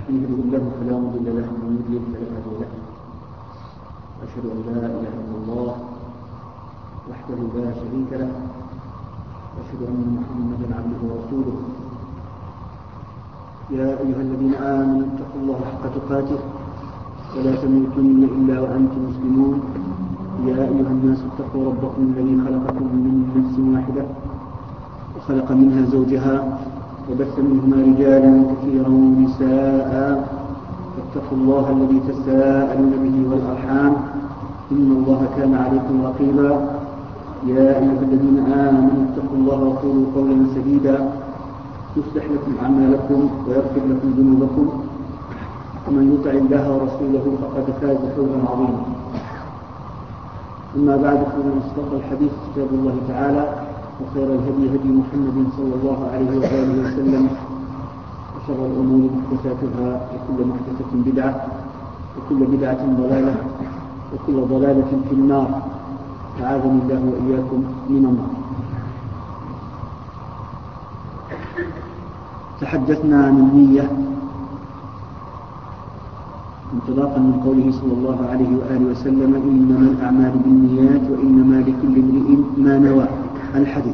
من يهده الله فلا مضل له ومن يضلل فلا هادي له. وأشهد أن لا إله إلا الله وحده لا شريك له، وأشهد أن محمدا عبده ورسوله. يا أيها الذين آمنوا اتقوا الله حق تقاته ولا تموتن إلا وأنتم مسلمون. يا أيها الناس اتقوا ربكم الذي خلقكم من نفس واحدة وخلق منها زوجها وبث منهما رجالا كثيرا ونساء، فاتقوا الله الذي تساءلون به والأرحام إن الله كان عليكم رقيبا. يا أيها الذين آمنوا اتقوا الله وقولوا قولا سديدا يصلح لكم أعمالكم ويغفر لكم ذنوبكم، ومن يطع الله ورسوله فقد فاز فوزا عظيما. أما بعد، فإن أصدق الحديث كتاب الله تعالى، وخير الهدي هدي محمد صلى الله عليه وآله وسلم، وشر الأمور محدثاتها، وكل محدثة بدعة، وكل بدعة ضلالة، وكل ضلالة في النار، أعاذني الله وإياكم من النار. تحدثنا عن النية انطلاقا من قوله صلى الله عليه وآله وسلم: إنما الأعمال بالنيات وإنما لكل امرئ ما نوى، الحديث.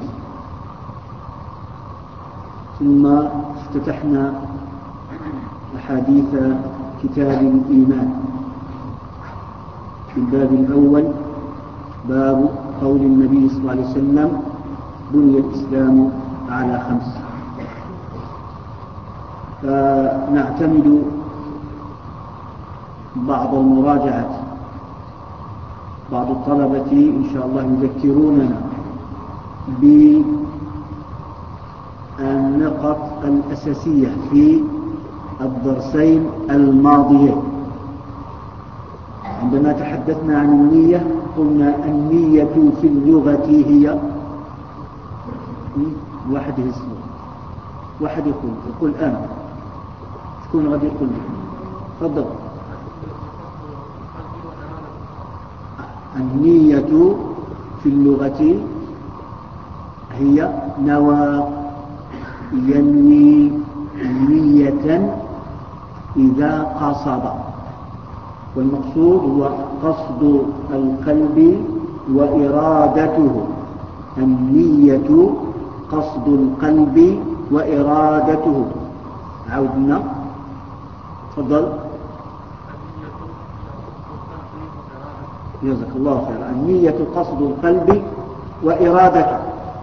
ثم افتتحنا أحاديث كتاب الإيمان في الباب الأول، باب قول النبي صلى الله عليه وسلم: بني الإسلام على 5. فنعتمد بعض المراجعة. بعض الطلبة إن شاء الله يذكروننا بالنقط الأساسية في الدرسين الماضيين. عندما تحدثنا عن النية قلنا النية في اللغة هي واحد يسمع، واحد يقول أنا، شكون غادي يقول لي؟ تفضل. النية في اللغة هي نوى، ينوي نية إذا قصد، والمقصود هو قصد القلب وإرادته. النية قصد القلب وإرادته. عودنا، تفضل. جزاك الله خيرا. النية قصد القلب وإرادته.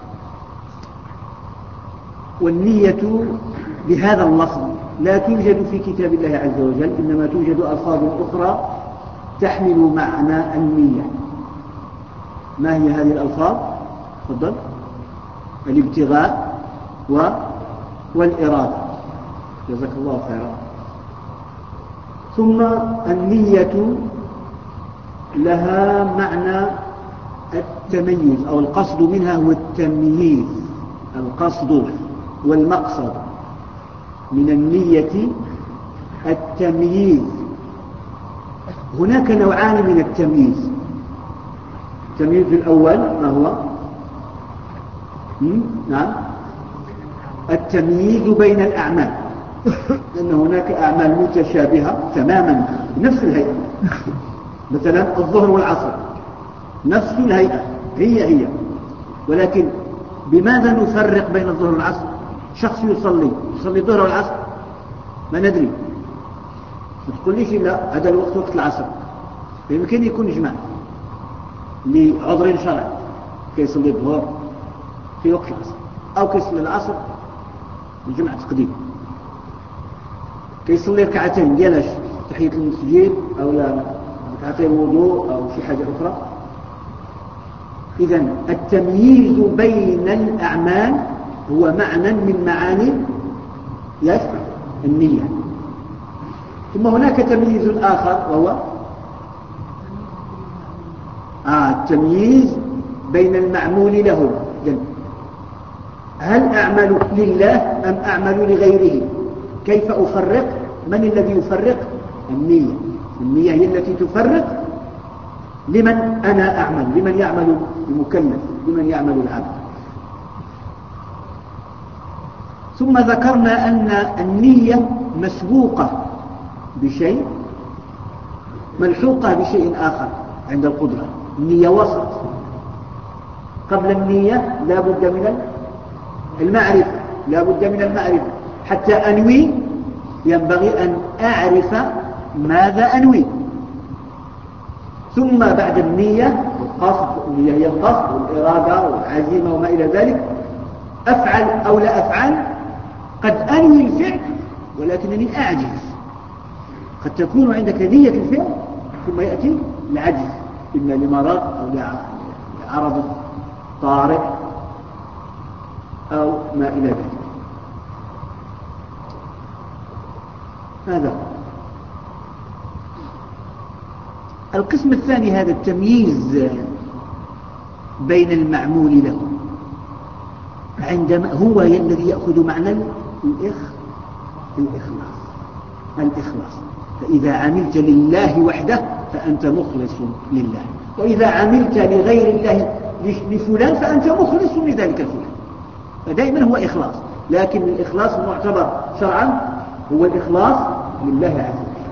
والنية بهذا اللفظ لا توجد في كتاب الله عز وجل، إنما توجد ألفاظ أخرى تحمل معنى النية. ما هي هذه الألفاظ؟ تفضل. الابتغاء والإرادة. جزاك الله خيرا. ثم النية لها معنى التمييز، أو القصد منها هو التمييز. القصد والمقصد من النية التمييز. هناك نوعان من التمييز. التمييز الأول ما هو؟ نعم، التمييز بين الأعمال، لأن هناك أعمال متشابهة تماما بنفس الهيئة. مثلا الظهر والعصر نفس الهيئة، هي، ولكن بماذا نفرق بين الظهر والعصر؟ شخص يصلي الظهر والعصر ما ندري، ما تقوليش لا هذا الوقت وقت العصر، يمكن يكون جمع لعذر شرعي، كيصلي الظهر في وقت العصر، أو كيصلي العصر الجمعة تقديم، كيصلي ركعتين ديالاش تحية المسجد أو لا ركعتين وضوء أو شي حاجة أخرى. إذن التمييز بين الأعمال هو معنى من معاني النية. ثم هناك تمييز آخر وهو التمييز بين المعمول له. هل أعمل لله أم أعمل لغيره؟ كيف أفرق؟ من الذي يفرق؟ النية. النية هي التي تفرق لمن أنا أعمل، لمن يعمل المكلف، لمن يعمل العبد. ثم ذكرنا أن النية مسبوقة بشيء ملحوقة بشيء آخر عند القدرة. النية وسط، قبل النية لا بد من المعرفة، لا بد من المعرفة. حتى أنوي ينبغي أن أعرف ماذا أنوي، ثم بعد النية القصد، النية هي القصد والإرادة والعزيمة وما إلى ذلك، أفعل أو لا أفعل. قد أنوي الفعل ولكنني أعجز، قد تكون عندك نية الفعل ثم يأتي العجز، إما لمرض أو لعرض طارئ أو ما إلى ذلك. هذا القسم الثاني، هذا التمييز بين المعمول له، عندما هو الذي يأخذ معنى الإخلاص. فإذا عملت لله وحده فأنت مخلص لله، وإذا عملت لغير الله لفلان فأنت مخلص لذلك الفلان. فدائما هو إخلاص، لكن الإخلاص المعتبر شرعا هو الإخلاص لله عز وجل.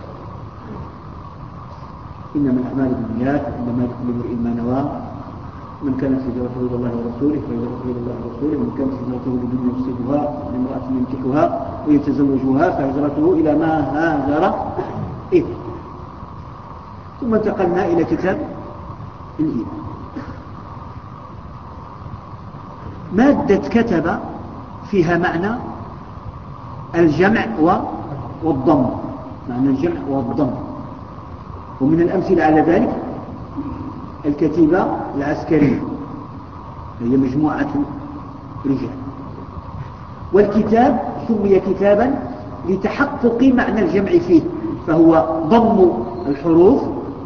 إنما الأعمال بالنيات، إنما لكل امرئ ما نوى، من كانت هجرته إلى الله ورسوله فهجرته إلى الله ورسوله، من كانت هجرته لدنيا يصيبها لامرأة ينكحها ويتزوجها فهجرته إلى ما هاجر إليه. ثم انتقلنا إلى كتاب الإيمان. مادة كتب فيها معنى الجمع والضم، معنى الجمع والضم. ومن الأمثلة على ذلك الكتيبة العسكرية، هي مجموعة رجال. والكتاب سمي كتابا لتحقق معنى الجمع فيه، فهو ضم الحروف،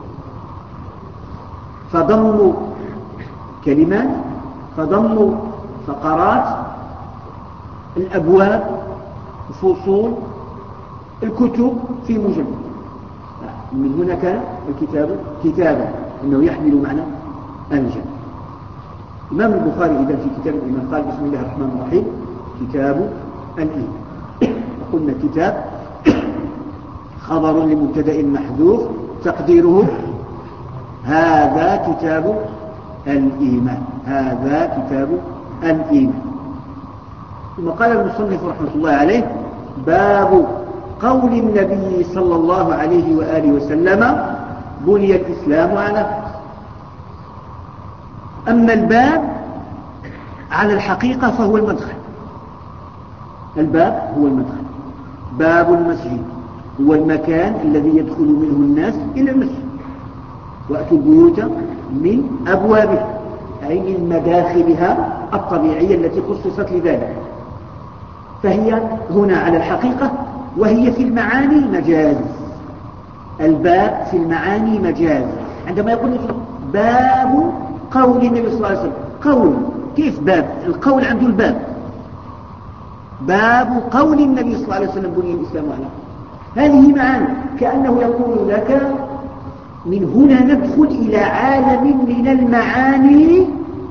فضم كلمات، فضم فقرات، الأبواب، الفصول، الكتب في مجمل. من هنا كان الكتاب كتابا، أنه يحمل معنى الجمع. الإمام البخاري إذا في كتاب الإيمان قال بسم الله الرحمن الرحيم كتاب الإيمان. وقلنا كتاب خبر لمبتدأ محذوف تقديره هذا كتاب الإيمان، هذا كتاب الإيمان. ثم قال المصنف رحمة الله عليه باب قول النبي صلى الله عليه وآله وسلم بني الإسلام على. أما الباب على الحقيقة فهو المدخل، الباب هو المدخل. باب المسجد هو المكان الذي يدخل منه الناس إلى المسجد. وأتوا البيوت من أبوابها، أي من مداخلها الطبيعية التي خصصت لذلك. فهي هنا على الحقيقة، وهي في المعاني مجاز. الباب في المعاني مجاز. عندما يقول باب قول النبي صلى الله عليه وسلم، قول كيف باب؟ القول عنده الباب. باب قول النبي صلى الله عليه وسلم بني الإسلام على. هذه معاني، كأنه يقول لك من هنا ندخل إلى عالم من المعاني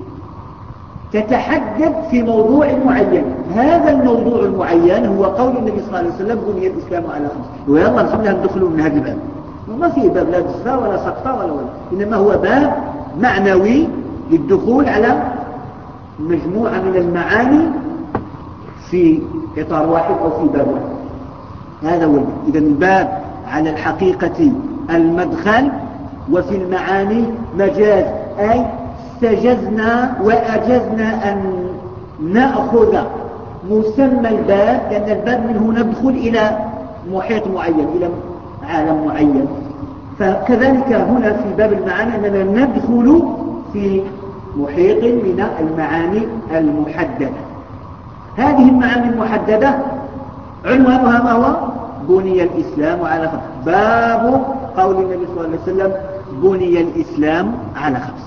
تتحدث في موضوع معين. هذا الموضوع المعين هو قول النبي صلى الله عليه وسلم بني الإسلام على 5. ويلا بسم الله ندخلوا من هذا الباب. وما فيه باب لا دسة ولا سقطة ولا، إنما هو باب معنوي للدخول على مجموعة من المعاني في إطار واحد أو في باب واحد. هذا هو الباب. إذن الباب على الحقيقة المدخل، وفي المعاني مجاز، أي استجزنا وأجزنا أن نأخذ مسمى الباب، لأن الباب منه ندخل إلى محيط معين، إلى عالم معين. فكذلك هنا في باب المعاني أننا ندخل في محيط من المعاني المحددة. هذه المعاني المحددة عنوانها ما هو؟ بني الإسلام على 5. باب قول النبي صلى الله عليه وسلم بني الإسلام على 5.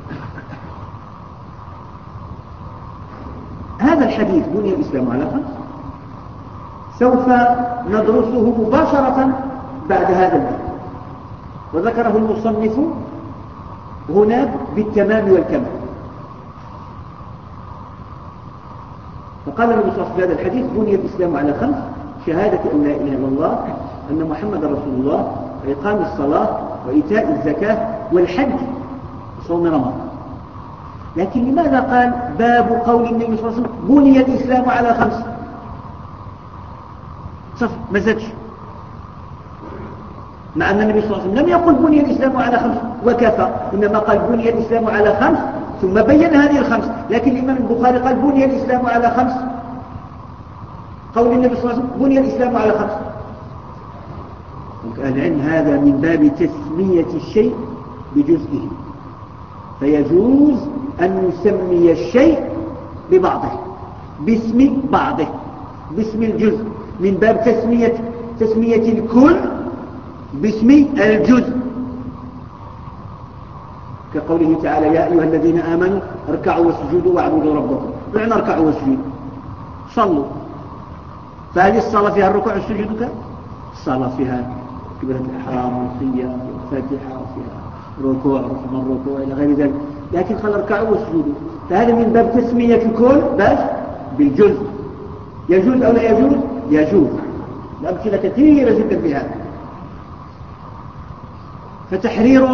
هذا الحديث بني الإسلام على 5 سوف ندرسه مباشرة بعد هذا الباب، وذكره المصنف هنا بالتمام والكمال. فقال النبي صلى الله عليه وسلم في هذا الحديث بني الإسلام على 5: شهادة أن لا إله إلا الله أن محمد رسول الله وإقام الصلاة وإيتاء الزكاة والحج وصوم رمضان. لكن لماذا قال باب قول النبي صلى الله عليه وسلم بني الإسلام على 5؟ صف ما زادش، مع أن النبي صلى الله عليه وسلم لم يقل بني الإسلام على 5 وكفى، إنما قال بني الإسلام على 5 ثم بين هذه ال5. لكن الإمام البخاري قال بني الإسلام على 5، قول النبي صلى الله عليه وسلم بني الإسلام على 5. العلم هذا من باب تسمية الشيء بجزئه، فيجوز أن نسمي الشيء ببعضه باسم بعضه باسم الجزء، من باب تسمية الكل باسم الجزء، كقوله تعالى يا أيها الذين آمنوا اركعوا واسجدوا واعبدوا ربكم. معنى اركعوا واسجدوا صلوا، فهل الصلاة فيها الركوع والسجود؟ الصلاة فيها كبيرة الإحرام والقيام والفاتحة وفيها ركوع ثم الركوع إلى غير ذلك، لكن قال اركعوا واسجدوا، فهذا من باب تسمية الكل بس بالجزء. يجوز أو لا يجوز؟ يجوز. الأمثلة كثيرة جدا في هذا. فتحرير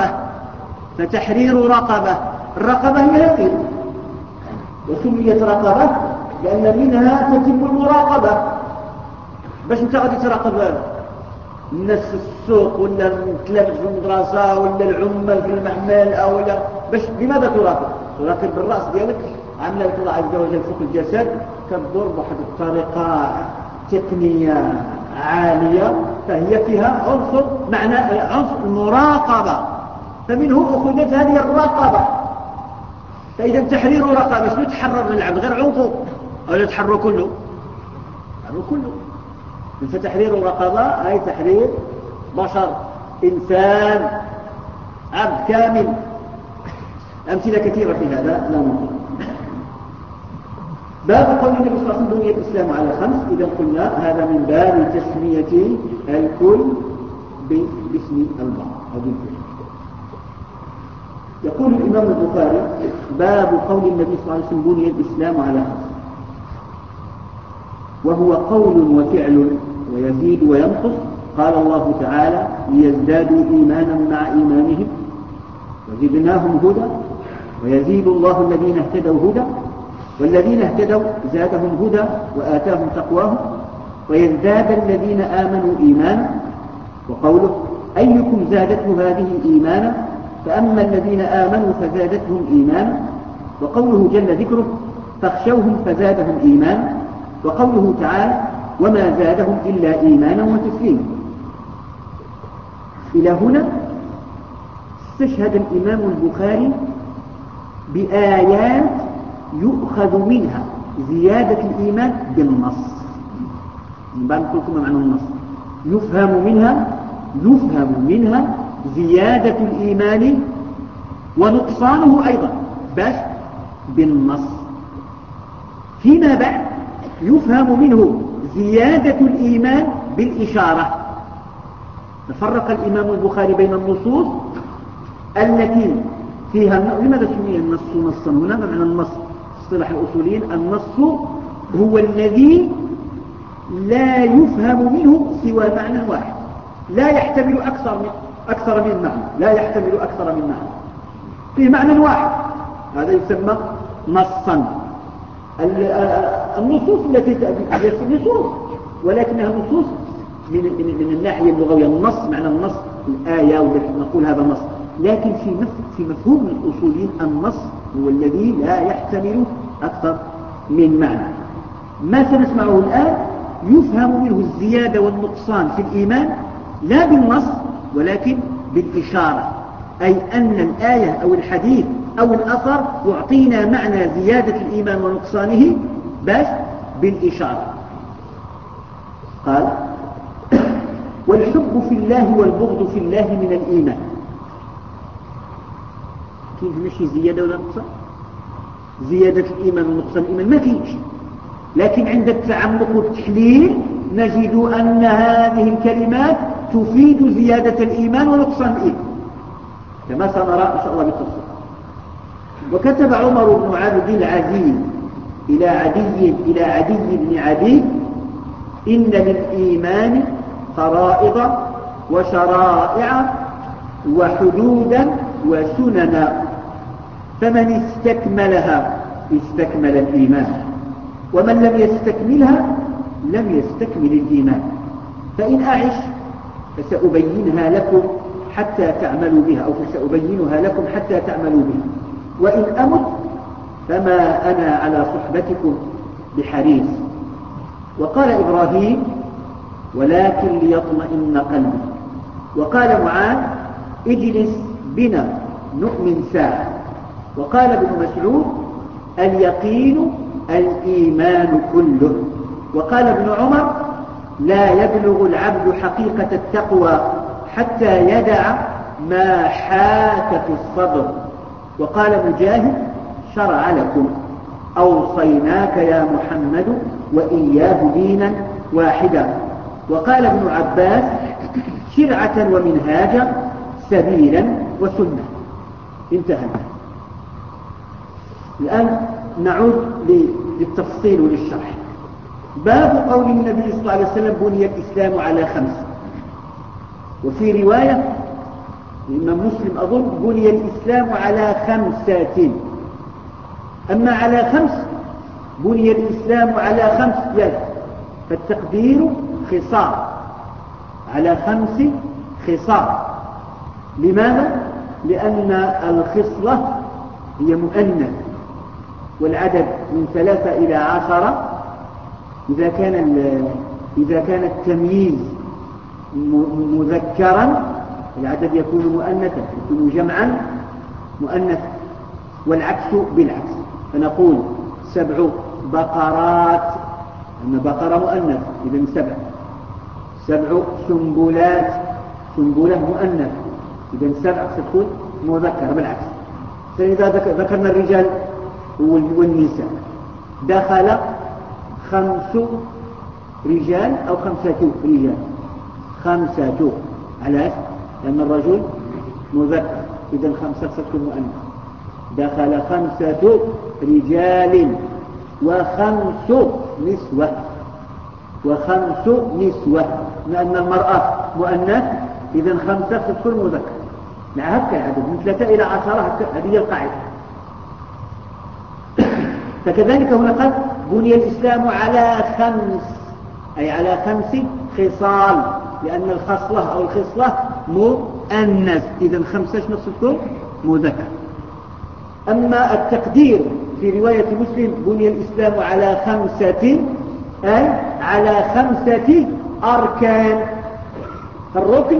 رقبة، الرقبة هي هذه، وسميت رقبة لأن منها تتم المراقبة. باش انت غادي تراقب الناس في السوق ولا التلاميذ في المدرسة ولا العمال في المعمل أو لا، باش لماذا تراقب بالرأس ديالك، عامله لك الله عز وجل فوق الجسد، كتدور بواحد الطريقة تقنية عالية، فهي فيها عنصر المراقبة، فمنه أخذت هذه الرقبة. فإذا تحرير رقبة شنو تحرر من العبد؟ غير عنقه أو يتحرر كله؟ فتحرير رقبة أي تحرير بشر، إنسان، عبد كامل. أمثلة كثيرة في هذا لا نطلق. باب قول النبي صلى الله عليه وسلم بني الإسلام على 5، إذا قلنا هذا من باب تسمية الكل باسم البعض أو بالكل. يقول الإمام البخاري باب قول النبي صلى الله عليه وسلم بني الإسلام على 5، وهو قول وفعل ويزيد وينقص. قال الله تعالى ليزدادوا إيمانا مع إيمانهم وزدناهم هدى ويزيد الله الذين اهتدوا هدى والذين اهتدوا زادهم هدى وآتاهم تقواهم ويزداد الذين آمنوا إيمانا. وقوله أيكم زادته هذه إيمانا، فأما الذين آمنوا فزادتهم إيمانا. وقوله جل ذكره فاخشوهم فزادهم إيمانا. وقوله تعالى وما زادهم إلا إيمانا وتسليما. إلى هنا استشهد الإمام البخاري بآيات يؤخذ منها زيادة الإيمان بالنص. نقول معنى النص، يفهم منها زيادة الإيمان ونقصانه أيضا بس بالنص. فيما بعد يفهم منه زيادة الإيمان بالإشارة. تفرق الإمام البخاري بين النصوص التي فيها، لماذا سمي النص نصا هنا؟ معنى النص اصطلاح الأصوليين النص هو الذي لا يفهم منه سوى معنى واحد، لا يحتمل أكثر من معنى، فيه معنى واحد، هذا يسمى نصا. النصوص التي تأتي نصوص، ولكنها نصوص من الناحية اللغوية. النص معنى النص الآية، ونقول هذا نص، لكن في مفهوم الأصوليين النص هو الذي لا يحتمل أكثر من معنى. ما سنسمعه الآن يفهم منه الزيادة والنقصان في الإيمان لا بالنص ولكن بالإشارة، أي أن الآية أو الحديث أو الأثر يعطينا معنى زيادة الإيمان ونقصانه بس بالإشارة. قال والحب في الله والبغض في الله من الإيمان. كيف ماشي زيادة ولا نقصان؟ زيادة الإيمان ونقصان الإيمان ما فيش، لكن عند التعمق والتحليل نجد أن هذه الكلمات تفيد زيادة الإيمان ونقصان الإيمان كما سنرى إن شاء الله بالتفصيل. وكتب عمر بن عبد العزيز إلى عدي بن عدي إن للإيمان فرائض وشرائع وحدودا وسننا، فمن استكملها استكمل الإيمان، ومن لم يستكملها لم يستكمل الإيمان. فإن أعش فسأبينها لكم حتى تعملوا بها، أو فسأبينها لكم حتى تعملوا بها، وإن أمت فما أنا على صحبتكم بحريص. وقال إبراهيم: ولكن ليطمئن قلبي. وقال معاذ: اجلس بنا نؤمن ساعة. وقال ابن مسعود: اليقين الإيمان كله. وقال ابن عمر: لا يبلغ العبد حقيقة التقوى حتى يدع ما حاك في الصدر. وقال مجاهد: شرع لكم، أوصيناك يا محمد وإياه دينا واحدا. وقال ابن عباس: شرعة ومنهاجا، سبيلا وسنة. انتهى. الآن نعود للتفصيل وللشرح. باب قول النبي صلى الله عليه وسلم: بني الإسلام على 5. وفي رواية الإمام مسلم أظن: بني الإسلام على 5. أما على 5 بني الإسلام على 5 يد، فالتقدير خصال، على 5 خصال. لماذا؟ لأن الخصلة هي مؤنث، والعدد من 3 إلى 10 إذا كان التمييز مذكرا العدد يكون مؤنثا، يكون جمعا مؤنث، والعكس بالعكس. فنقول 7 بقرات، أن بقرة مؤنث إذن 7 سنبلات، سنبلة مؤنث إذن 7 ستكون مذكرة بالعكس. فإذا ذكرنا الرجال والنساء دخل 5 رجال أو 5 رجال، 5. علاش؟ لأن الرجل مذكر إذن 5 ستكون مؤنث. دخل 5 رجال و5 نسوة، و5 نسوة، لأن المرأة مؤنث إذن 5 ستكون مذكر. مع هكا العدد من 3 إلى 10، هذه هي القاعدة. فكذلك هنا قال: بني الإسلام على 5، أي على 5 خصال، لأن الخصلة أو الخصلة مؤنث، إذن 5 شنو ستكون مذكر. أما التقدير في رواية مسلم: بني الإسلام على 5، أي على 5 أركان. الركن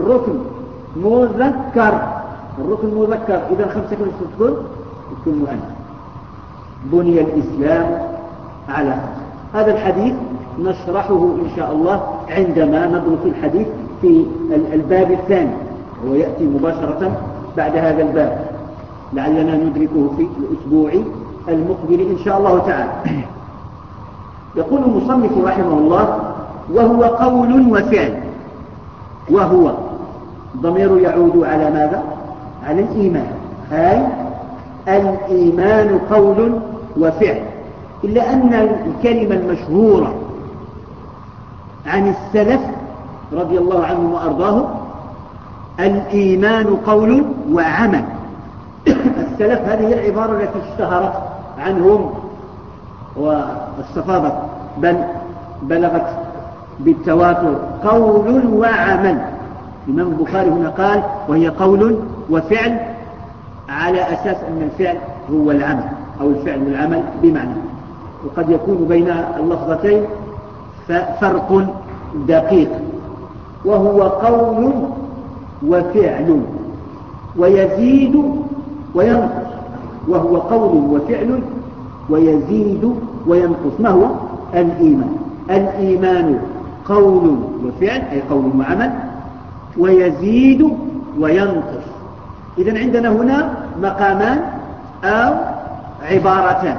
مذكر، الركن مذكر، إذن 5 كم ستكون مؤنث. بني الإسلام على 5. هذا الحديث نشرحه إن شاء الله عندما ندرس الحديث في الباب الثاني، هو يأتي مباشرة بعد هذا الباب، لعلنا ندركه في الأسبوع المقبل إن شاء الله تعالى. يقول المصنف رحمه الله: وهو قول وفعل. وهو ضمير يعود على ماذا؟ على الإيمان، هاي الإيمان قول وفعل. إلا أن الكلمة المشهورة عن السلف رضي الله عنهم وأرضاهم: الإيمان قول وعمل. السلف هذه العبارة التي اشتهرت عنهم واستفاضت، بل بلغت بالتواتر: قول وعمل. الإمام البخاري هنا قال: وهي قول وفعل، على أساس أن الفعل هو العمل، أو الفعل والعمل بمعنى. وقد يكون بين اللفظتين فرق دقيق. وهو قول وفعل ويزيد وينقص. وهو قول وفعل ويزيد وينقص. ما هو الإيمان؟ الإيمان قول وفعل، أي قول وعمل، ويزيد وينقص. إذن عندنا هنا مقامان أو عبارتان.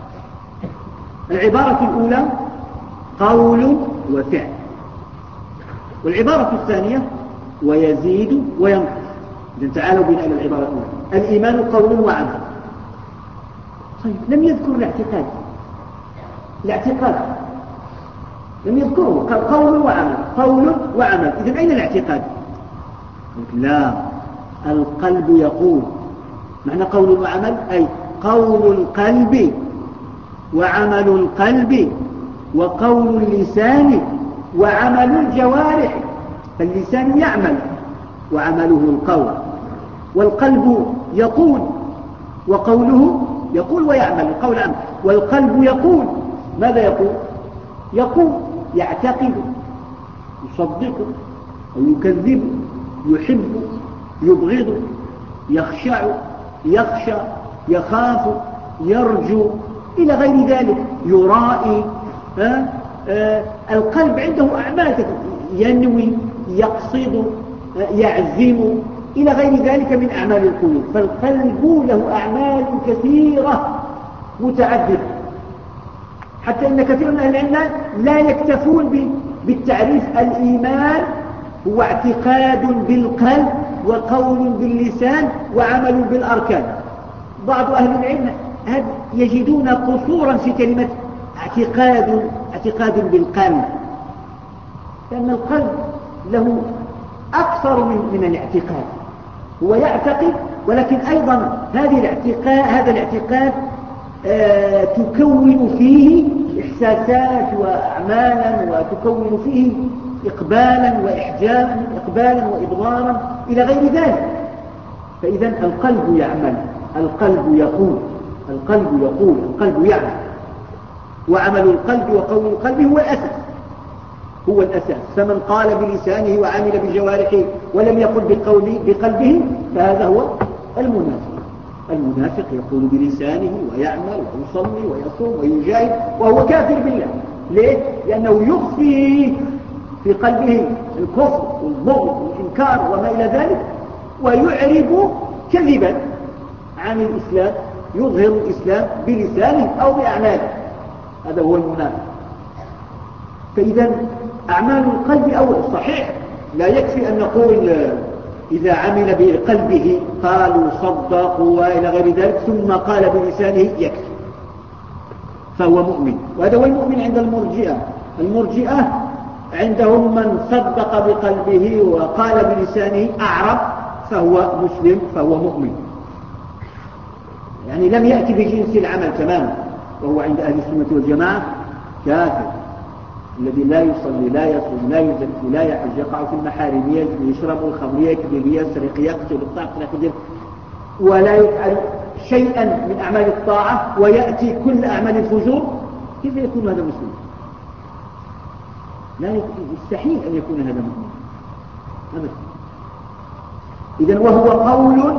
العبارة الأولى قول وفعل، والعبارة الثانية ويزيد وينقص. إذن تعالوا بنا إلى العبارة الأولى: الإيمان قول وعمل. طيب، لم يذكر الاعتقاد لم يذكره، قال قول وعمل. قول وعمل. إذن أين الاعتقاد؟ لا، القلب يقول. معنى قول وعمل أي قول القلب وعمل القلب وقول اللسان وعمل الجوارح. فاللسان يعمل وعمله القول، والقلب يقول وقوله يقول ويعمل القول عمل. والقلب يقول، ماذا يقول؟ يقول يعتقد، يصدق ويكذب، يحب، يبغض، يخشع، يخشى، يخاف، يرجو، إلى غير ذلك، يرائي. القلب عنده أعمال ينوي، يقصد، يعزم، إلى غير ذلك من أعمال القلوب. فالقلب له أعمال كثيرة متعددة، حتى إن كثير من أهل العلم لا يكتفون بالتعريف. الإيمان هو اعتقاد بالقلب وقول باللسان وعمل بالأركان. بعض أهل العلم يجدون قصورا في كلمة اعتقاد بالقلب، لأن القلب له أكثر من الاعتقاد. هو يعتقد، ولكن أيضا هذا الاعتقاد تكون فيه إحساسات وأعمالا، وتكون فيه إقبالا وإحجاما، إقبالا وإضرارا، إلى غير ذلك. فإذا القلب يعمل، القلب يقول، القلب يقول، القلب يعمل. وعمل القلب وقول القلب هو الأساس، هو الأساس. فمن قال بلسانه وعمل بجوارحه ولم يقل بقلبه فهذا هو المنافق. المنافق يقول بلسانه ويعمل ويصلي ويصوم ويجاهد وهو كافر بالله. ليه؟ لأنه يخفي في قلبه الكفر والبغض والإنكار وما إلى ذلك، ويعرب كذبا عن الإسلام، يظهر الإسلام بلسانه أو بأعماله. هذا هو المنافق. فإذا أعمال القلب أول صحيح، لا يكفي أن نقول إذا عمل بقلبه قالوا صدقوا وإلى غير ذلك ثم قال بلسانه يكفي، فهو مؤمن. وهذا هو المؤمن عند المرجئة. المرجئة عندهم من صدق بقلبه وقال بلسانه أعرب فهو مسلم، فهو مؤمن، يعني لم يأتي بجنس العمل تماما. وهو عند أهل السنة والجماعة كافر، الذي لا يصلي لا يصوم لا يزكي لا يحج، يقع في المحارم، يشرب الخمر، يكذب، يسرق، يقتل، يقتل، ولا يفعل شيئا من أعمال الطاعة، ويأتي كل أعمال الفجور. كيف يكون هذا مسلم؟ لا يستحيل أن يكون هذا مؤمن أبدا. إذن وهو قول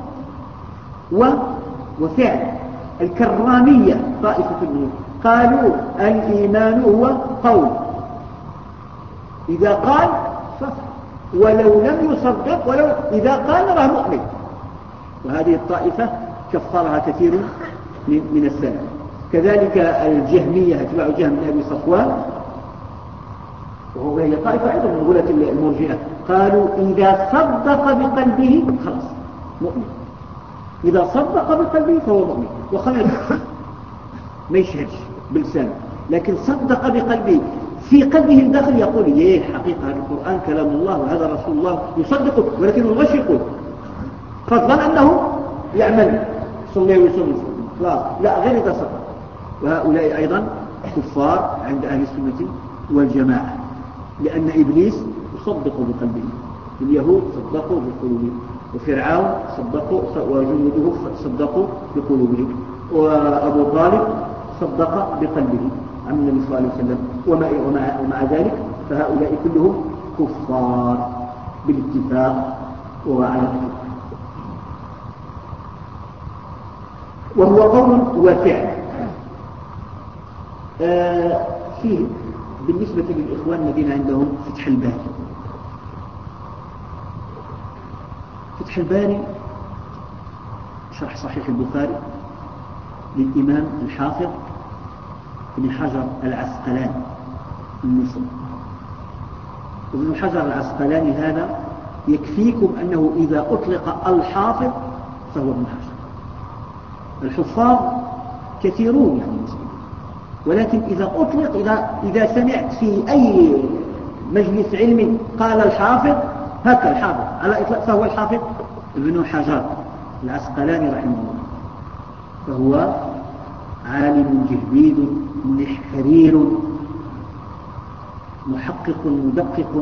وفعل. الكرامية طائفة منهم قالوا الإيمان هو قول، إذا قال صح، ولو لم يصدق، ولو إذا قال راه مؤمن. وهذه الطائفة كفرها كثير من السلف. كذلك الجهمية اتباع جهم بن أبي صفوان، وهي طائفة أيضا من غلاة المرجئة، قالوا إذا صدق بقلبه خلاص مؤمن، إذا صدق بقلبه فهو مؤمن. وخلص ما يشهدش بلسانه، لكن صدق بقلبه، في قلبه الداخل يقول ايه حقيقة هذا القرآن كلام الله وهذا رسول الله، يصدقه ولكنه غش يقول، فضلا أنه يعمل صلي ويصلي لا غير إذا صدق. وهؤلاء أيضا كفار عند أهل السنة والجماعة، لأن إبليس يصدق بقلبه، اليهود صدقوا بقلوبهم، وفرعون صدقوا وجنوده صدقوا بقلوبهم، وأبو طالب صدق بقلبه عن النبي صلى الله عليه وسلم. ومع ذلك فهؤلاء كلهم كفار بالاتفاق وعلى الاتفاق. وهو قول وفعل. فيه بالنسبة للإخوان الذين عندهم فتح الباري، فتح الباري شرح صحيح البخاري للإمام الحافظ ابن حجر العسقلاني المصري. ابن حجر العسقلاني هذا يكفيكم أنه إذا أطلق الحافظ فهو ابن حجر. الحفاظ كثيرون يعني المسلمين، ولكن إذا أطلق، إذا سمعت في أي مجلس علم قال الحافظ هكا الحافظ على إطلاق، فهو الحافظ ابن حجر العسقلاني رحمه الله، فهو عالم جهبيد محرير محقق مدقق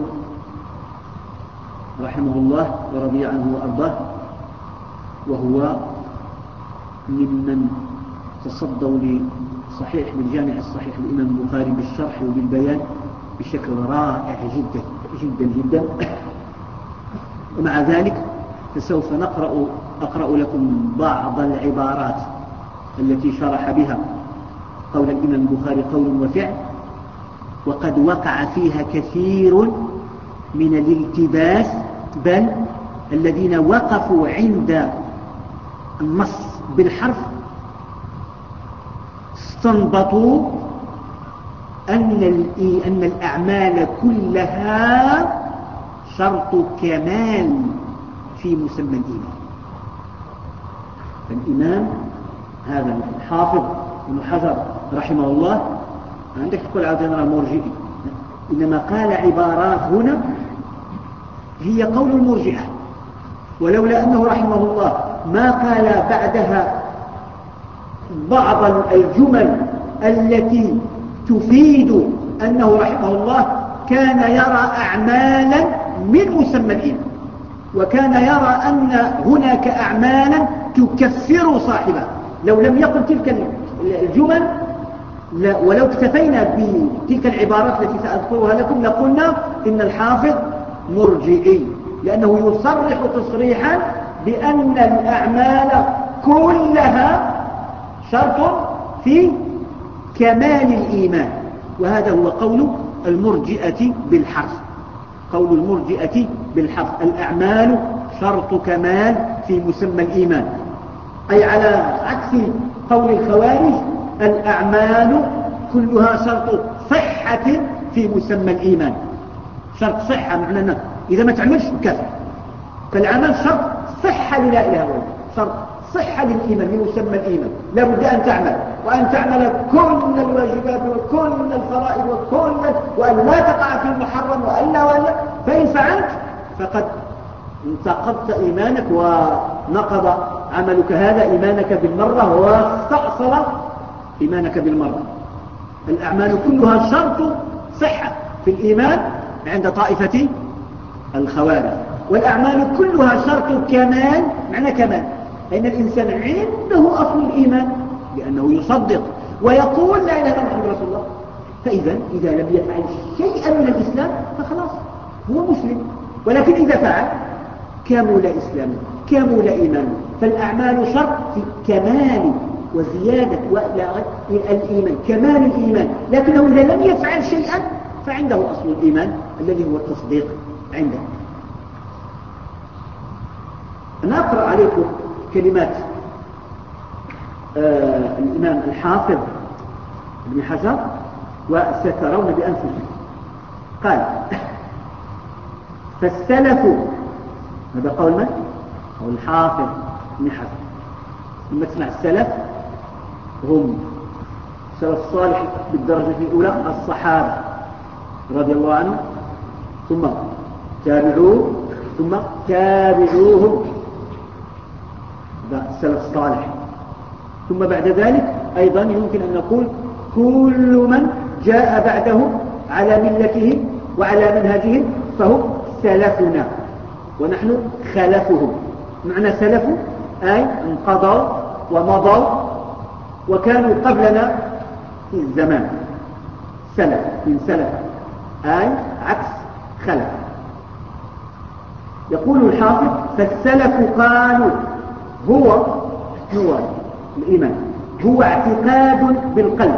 رحمه الله ورضي عنه وأرضاه، وهو ممن تصدوا لصحيح بالجامع الصحيح الإمام البخاري بالشرح وبالبيان بشكل رائع جدا جدا جدا. ومع ذلك فسوف أقرأ لكم بعض العبارات التي شرح بها قول الإمام البخاري قول وفعل، وقد وقع فيها كثير من الالتباس، بل الذين وقفوا عند النص بالحرف استنبطوا أن الأعمال كلها شرط كمال في مسمى الإيمان. فالإمام هذا الحافظ ابن حجر رحمه الله، عندك تقول عادنا مرجئي، إنما قال عبارات هنا هي قول المرجئة، ولولا أنه رحمه الله ما قال بعدها بعض الجمل التي تفيد أنه رحمه الله كان يرى أعمالا من مسمى الإيمان، وكان يرى أن هناك أعمالا تكفر صاحبها. لو لم يقل تلك الجمل ولو اكتفينا بتلك العبارات التي سأذكرها لكم لقلنا إن الحافظ مرجئي، لأنه يصرح تصريحا بأن الأعمال كلها شرط في كمال الإيمان، وهذا هو قول المرجئة بالحرف. قول المرجئة بالحرف الأعمال شرط كمال في مسمى الإيمان، أي على عكس قول الخوارج الأعمال كلها شرط صحة في مسمى الإيمان. شرط صحة معنى إذا ما تعملش كفر، فالعمل شرط صحة للا إله إلا الله، شرط صحة للإيمان لمسمى الإيمان، لا بد أن تعمل، وأن تعمل كل الواجبات وكل الفرائض وأن لا تقع في المحرم وألا، فإن فعلت فقد انتقضت إيمانك ونقض عملك هذا إيمانك بالمرة واستأصل إيمانك بالمرة. الأعمال كلها شرط صحة في الإيمان عند طائفة الخوارج، والأعمال كلها شرط كمال. معنى كمال لأن الإنسان عنده أصل الإيمان لأنه يصدق ويقول لا إله إلا الله محمد رسول الله، فإذا لم يفعل شيئا من الإسلام فخلاص هو مسلم، ولكن إذا فعل كمل إسلامه كمل إيمانه. فالأعمال شرط في كمال وزيادة الإيمان، كمال الإيمان، لكنه إذا لم يفعل شيئا فعنده أصل الإيمان الذي هو التصديق عنده. أنا أقرأ عليكم كلمات الإمام الحافظ ابن حجر وسترون بأنفسكم. قال: فالسلف، هذا قول من؟ قول الحافظ ابن حجر. لما تسمع السلف هم السلف الصالح بالدرجة الأولى الصحابة رضي الله عنهم، ثم تابعوه، ثم تابعوهم، هذا السلف الصالح. ثم بعد ذلك أيضا يمكن أن نقول كل من جاء بعدهم على ملتهم وعلى منهجهم فهم سلفنا ونحن خلفهم. معنى سلفوا أي انقضوا ومضوا وكانوا قبلنا في الزمان. سلف من سلف أي عكس خلف. يقول الحافظ: فالسلف قالوا هو الإيمان هو اعتقاد بالقلب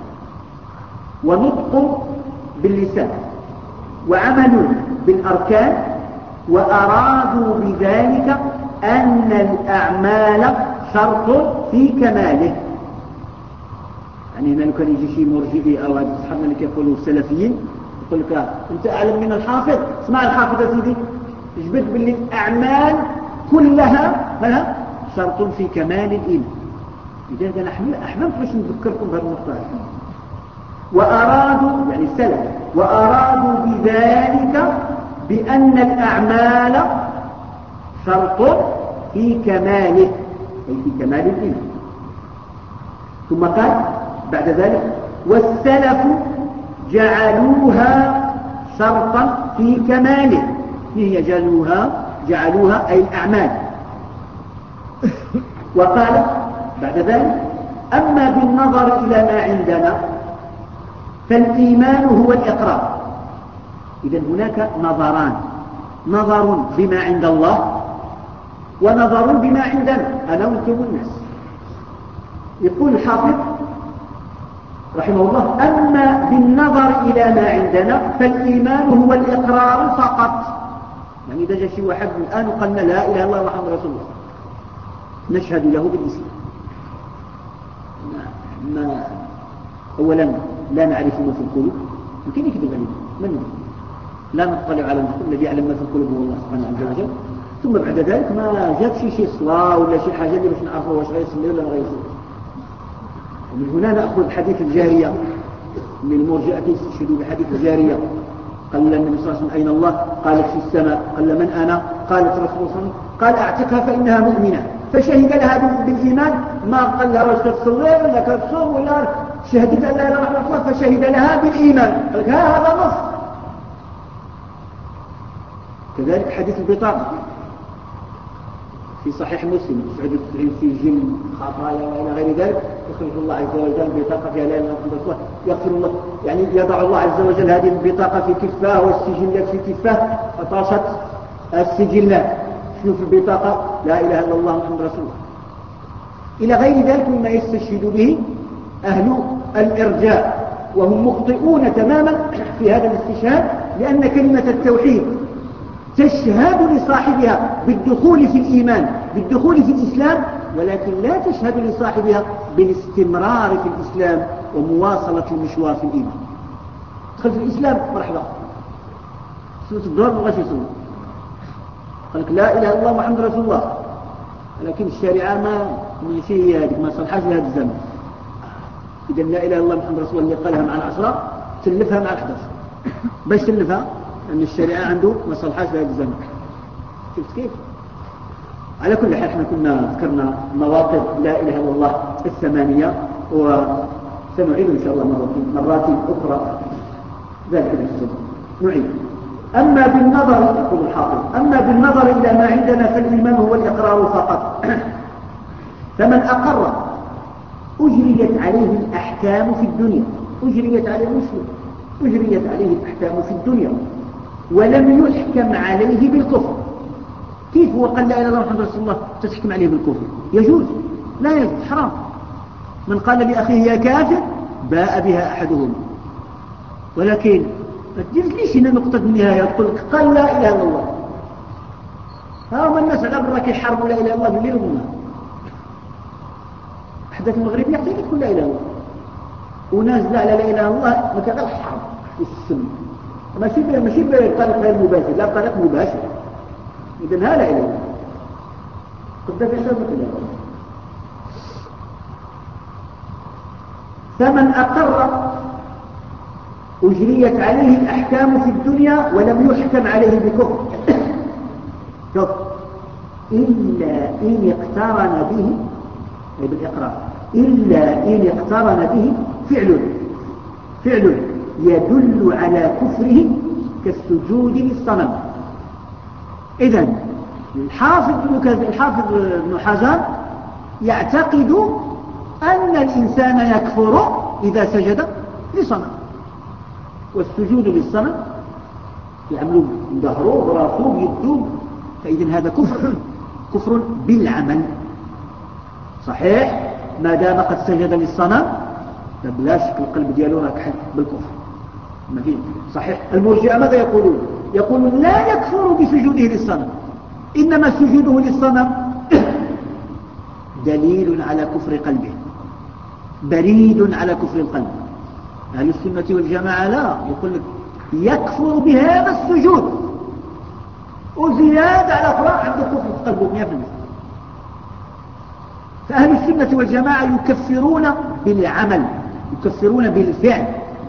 ونطق باللسان وعمل بالأركان، وأرادوا بذلك أن الأعمال شرط في كماله. يعني هنا لو كان يجي شيء مرجئي أو هذا أصحابنا اللي كيقولوا السلفيين يقول لك أنت أعلم من الحافظ، اسمع الحافظ يا سيدي يثبت باللي الأعمال كلها شرط في كمال الإيمان. إذا أنا أحببت باش نذكركم بهذه النقطة. وأرادوا يعني السلف وأرادوا بذلك بأن الأعمال شرط في كماله أي في كمال الإيمان. ثم قال بعد ذلك والسلف جعلوها شرطا في كماله. هي جعلوها أي الأعمال. وقال بعد ذلك أما بالنظر إلى ما عندنا فالإيمان هو الإقرار. إذن هناك نظران، نظر بما عند الله ونظر بما عندنا أنا وأنتم والناس. يقول الحافظ رحمه الله أما بالنظر إلى ما عندنا فالإيمان هو الإقرار فقط. يعني إذا جاء شيء واحد الآن وقال لا إله إلا الله محمد رسول الله نشهد له بالإسلام. أولا لا نعرف ما في القلوب، يمكن يكذب علينا من لا نطلع على المخلوق، الذي يعلم ما في القلوب هو الله سبحانه عز وجل. ثم بعد ذلك ما جابش شيء صلاة ولا شيء حاجة اللي باش نعرفه واش غيصلي ولا ما غيصلي. ومن هنا نأخذ حديث الجارية من المرجئة يستشهدوا بحديث الجارية. قال النبي صلى الله عليه وسلم أين الله؟ قالت في السماء. قال من أنا؟ قالت رسول الله صلى الله عليه وسلم. قال أعتقها فإنها مؤمنة. فشهد لها بالإيمان، ما قال لها واش كتصلي ولا كتصوم ولا شهدت أن لا إله إلا الله، فشهد لها بالإيمان. قال هذا نص. كذلك حديث البطاقة في صحيح مسلم 99 في جل خطايا وإلى غير ذلك، يخرج الله عز وجل بطاقة فيها لا إله إلا الله يغفر الله، يعني يضع الله عز وجل هذه البطاقة في كفاه والسجلات في كفاه فطاشت السجلات. شنو في البطاقة؟ لا إله إلا الله محمد رسول الله. إلى غير ذلك مما يستشهد به أهل الإرجاء، وهم مخطئون تماما في هذا الاستشهاد، لأن كلمة التوحيد تشهد لصاحبها بالدخول في الإيمان، بالدخول في الإسلام، ولكن لا تشهد لصاحبها بالاستمرار في الإسلام ومواصلة المشوار في الإيمان. دخل في الإسلام مرحبا سنة الدور ما غاش يسوي، قال لك لا إله إلا الله محمد رسول الله، لكن الشريعة ما شيء هذيك ما صلحاش لهذا الزمن. إذا لا إله إلا الله محمد رسول الله اللي قالها مع العشرة تلفها مع 11 باش تلفها أن الشريعة عنده ما صلحاش لهذا الزمن. شفت كيف؟ على كل حال احنا كنا ذكرنا مواقف لا إله إلا الله 8 وسنعيد إن شاء الله مرات أخرى ذلك الزمن نعيد. أما بالنظر يقول الحافظ أما بالنظر إلى ما عندنا فالإيمان هو الإقرار فقط. فمن أقر أجريت عليه الأحكام في الدنيا، أجريت عليه المسلم أجريت عليه الأحكام في الدنيا ولم يحكم عليه بالكفر. كيف هو قال لا إله إلا الله محمد رسول الله تحكم عليه بالكفر؟ يجوز؟ لا يجوز، حرام. من قال لأخيه يا كافر باء بها أحدهم. ولكن ما تجيش هنا نقطة النهاية تقول لك قال لا إله إلا الله. هم الناس على برا كيحاربوا لا إله إلا الله بالليل والنهار. أحداث المغرب يعطيك تقول لا إله إلا الله، وناس لا إله إلا الله ما كان الحرب في السن، ماشي بطريقة غير مباشر، لا بطريقة مباشرة. إذن ها لا إله إلا الله قد في حساب لا إله إلا الله. فمن أقر أجريت عليه الأحكام في الدنيا ولم يحكم عليه بكفر. شوف إلا إن اقترن به أي بالإقرار، إلا إن اقترن به فعل يدل على كفره كالسجود للصنم. إذن الحافظ ابن حزم يعتقد أن الإنسان يكفر إذا سجد لصنم، والسجود للصنم يعملوا ظهره وراسه يده، فإذن هذا كفر بالعمل. صحيح ما دام قد سجد للصنم فبلا شك القلب ديالو راه كحل بالكفر. ما فيه صحيح. المرجئة ماذا يقولون؟ يقولون لا يكفر بسجوده للصنم، إنما سجوده للصنم دليل على كفر قلبه، بريد على كفر القلب. أهل السنة والجماعة لا، يقول لك يكفر بهذا السجود وزيادة على أخرى عنده كفر في قلبه 100%. فأهل السنة والجماعة يكفرون بالعمل، يكفرون بالفعل،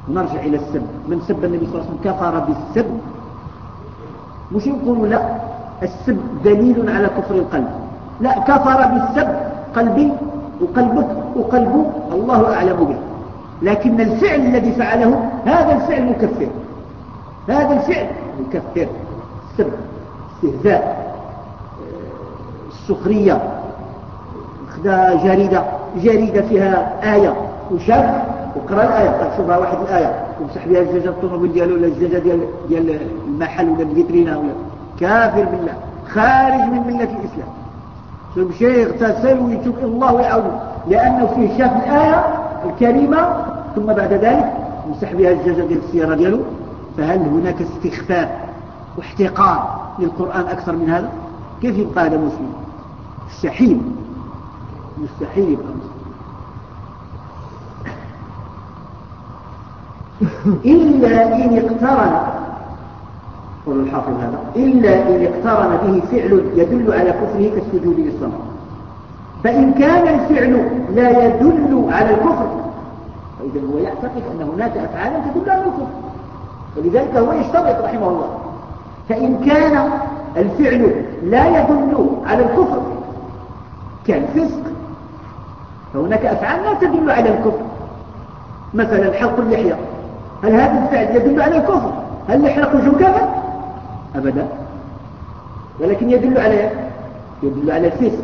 ونرجع إلى السب. من سب النبي صلى الله عليه وسلم كفر بالسب. مش يقولوا لا السب دليل على كفر القلب، لا، كفر بالسب قلبي وقلبك وقلبه الله أعلم به، لكن الفعل الذي فعله هذا الفعل مكفر، هذا الفعل مكفر. السب، استهزاء، السخرية، خذا جريدة فيها آية وشاف وقرأ الآية، قد شوفها واحد الآية ومسح بها الزجاجة الطوموبيل ديالو ولا الزجاجة ديال المحل ولا الفيترينا ولا، كافر بالله، خارج من ملة الإسلام. يمشي يغتسل ويتوب إلى الله ويعود، لأنه فيه شاف الآية الكريمة ثم بعد ذلك مسح بها الزجاجة ديال السيارة ديالو. فهل هناك استخفاف واحتقار للقرآن أكثر من هذا؟ كيف يبقى هذا مسلم؟ مستحيل يبقى مسلم. إلا إن اقترن، قول الحافظ هذا، إلا إن اقترن به فعل يدل على كفره كالسجود للصنم. فإن كان الفعل لا يدل على الكفر فإذا هو يعتقد أن هناك أفعالا تدل على الكفر، ولذلك هو يشترط رحمه الله. فإن كان الفعل لا يدل على الكفر كالفسق فهناك أفعال لا تدل على الكفر، مثلا حلق اللحية، هل هذا الفعل يدل على الكفر؟ هل يحلق وجه كافر؟ أبدا، ولكن يدل على الفسق.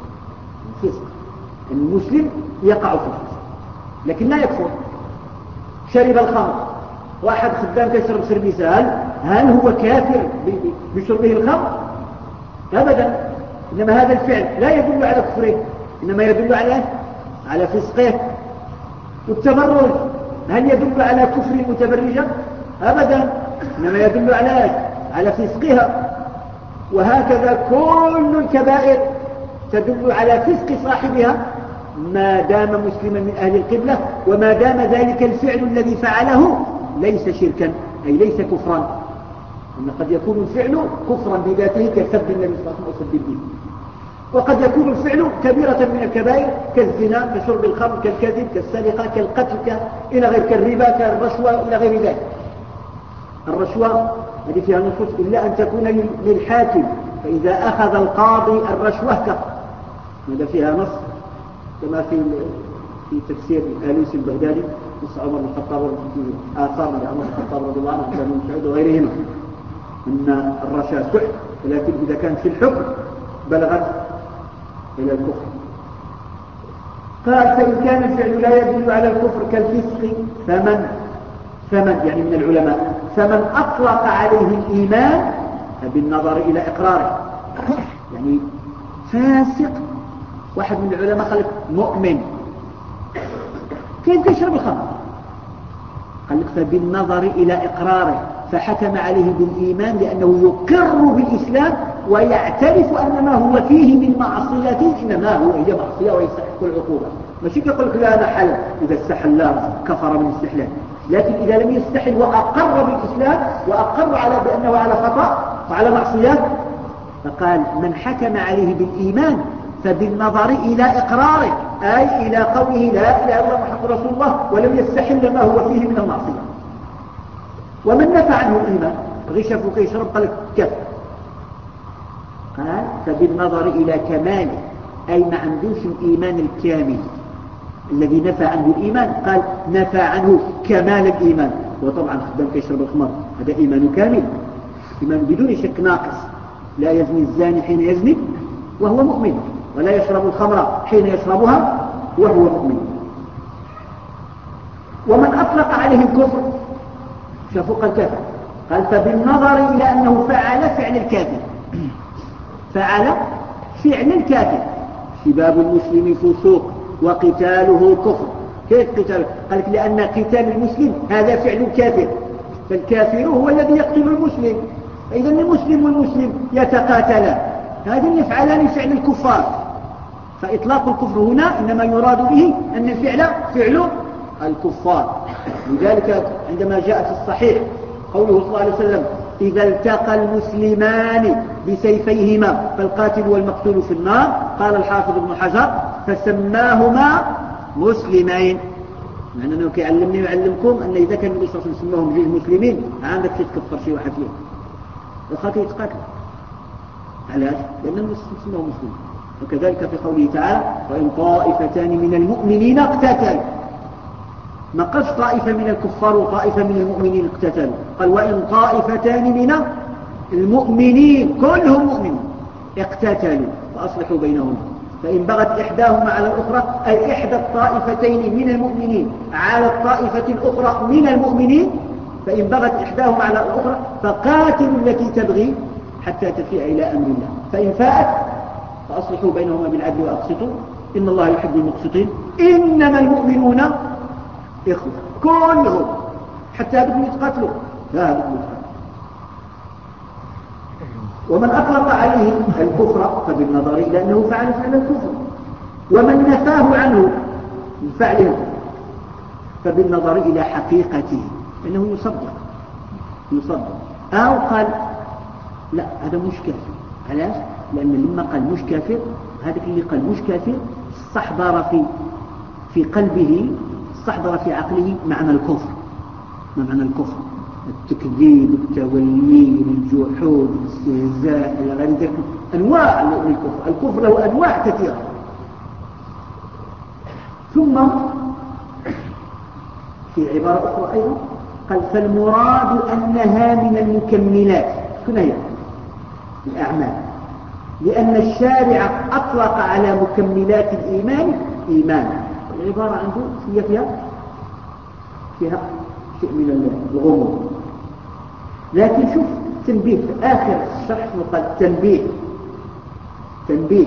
المسلم يقع في الفسق لكن لا يكفر. شرب الخمر، واحد خدام كيشرب سربيسة، هل هو كافر بشربه الخمر؟ أبدا، إنما هذا الفعل لا يدل على كفره، إنما يدل على فسقه. والتبرج، هل يدل على كفر المتبرجة؟ أبدا، إنما يدل على فسقها. وهكذا كل الكبائر تدل على فسق صاحبها ما دام مسلما من أهل القبلة، وما دام ذلك الفعل الذي فعله ليس شركا، أي ليس كفرا. أن قد يكون الفعل كفرا بذاته كسب النبي صلى الله عليه وسلم وسب الدين، وقد يكون الفعل كبيرة من الكبائر كالزنا، كشرب الخمر، كالكذب، كالسرقة، كالقتل، إلى غير، كالربا، كالرشوة، إلى غير ذلك. الرشوة هذه فيها نصوص إلا أن تكون للحاكم، فإذا أخذ القاضي الرشوة كفر، هذا فيها نص كما في تفسير الآلوسي البغدادي نص عمر بن الخطاب في آثار عمر بن الخطاب رضي الله عنه عن ابن مسعود وغيرهما أن الرشا سحت، ولكن إذا كان في الحكم بلغت إلى الكفر. قال فإن كان الفعل لا يدل على الكفر كالفسق فمن يعني من العلماء فمن أطلق عليه الإيمان بالنظر إلى إقراره، يعني فاسق، واحد من العلماء قال لك مؤمن كيف يشرب الخمر؟ قال لك فبالنظر إلى إقراره، فحكم عليه بالإيمان لأنه يقر بالإسلام ويعترف أن ما هو فيه من معصية إنما هي معصية ويستحق العقوبة. ماشي يقول لك لا نحل، إذا استحل كفر من الاستحلال، لكن إذا لم يستحل وأقر بالإسلام وأقر على بأنه على خطأ وعلى معصية، فقال من حكم عليه بالإيمان فبالنظر إلى إقراره، أي إلى قوله لا إله إلا الله محمد رسول الله ولم يستحل ما هو فيه من المعصية. ومن نفى عنه الإيمان غشف كيشرب قال كفر، قال فبالنظر إلى كماله، أي ما عندوش الإيمان الكامل الذي نفى عنه الإيمان، قال نفى عنه كمال الإيمان. وطبعا خدام كيشرب الخمر هذا إيمان كامل، إيمان بدون شك ناقص، لا يزني الزاني حين يزني وهو مؤمن، ولا يشرب الخمر حين يشربها وهو مؤمن. ومن أطلق عليه الكفر شافوق الكافر، قال فبالنظر إلى أنه فعل فعل الكافر، فعل فعل الكافر، شباب المسلم فسوق وقتاله كفر. كيف قتاله؟ قال لك لأن قتال المسلم هذا فعل الكافر، فالكافر هو الذي يقتل المسلم، إذا المسلم والمسلم يتقاتلان، هذين يفعلان فعل الكفار. فإطلاق الكفر هنا إنما يراد به أن الفعل فعل الكفار. لذلك عندما جاء في الصحيح قوله صلى الله عليه وسلم إذا التقى المسلمان بسيفيهما فالقاتل والمقتول في النار، قال الحافظ ابن حجر فسماهما مسلمين، مع أنه كيعلمني ويعلمكم أن إذا كان النبي صلى الله عليه وسلم سماهم جيل مسلمين عندك تكفر شي واحد فيهم وخاطئ يتقاتل. علاش؟ لأن النبي صلى الله عليه وسلم سماهم مسلمين. وكذلك في قوله تعالى وإن طائفتان من المؤمنين اقتتلوا، ما قالش طائفة من الكفار وطائفة من المؤمنين اقتتلوا، قال وإن طائفتان من المؤمنين كلهم مؤمنين اقتتلوا فأصلحوا بينهم، فإن بغت إحداهما على الأخرى أي إحدى الطائفتين من المؤمنين على الطائفة الأخرى من المؤمنين، فإن بغت إحداهما على الأخرى فقاتلوا التي تبغي حتى تفيء إلى أمر الله، فإن فاءت فأصلحوا بينهما بالعدل وأقسطوا إن الله يحب المقسطين. إنما المؤمنون إخوة كلهم حتى بدهم يتقاتلوا لا بدهم يتقاتلوا. ومن أطلق عليه الكفر فبالنظر إلى أنه فعل فعل الكفر، ومن نفاه عنه فعله فبالنظر إلى حقيقته أنه يصدق أو قال لا هذا مش كافر. علاش؟ لأن لما قال مش كافر هذا اللي قال مش كافر استحضر في قلبه استحضر في عقله معنى الكفر. ما معنى الكفر؟ التكذيب، التولي، الجحود، الاستهزاء إلى غير ذلك أنواع للكفر. الكفر له أنواع كثيرة. ثم في عبارة أخرى أيضا قال فالمراد أنها من المكملات. شنو هي؟ الأعمال، لأن الشارع أطلق على مكملات الإيمان إيمان. العبارة عنده فيها شيء من الغموض. لكن شوف تنبيه في آخر الشرح قال تنبيه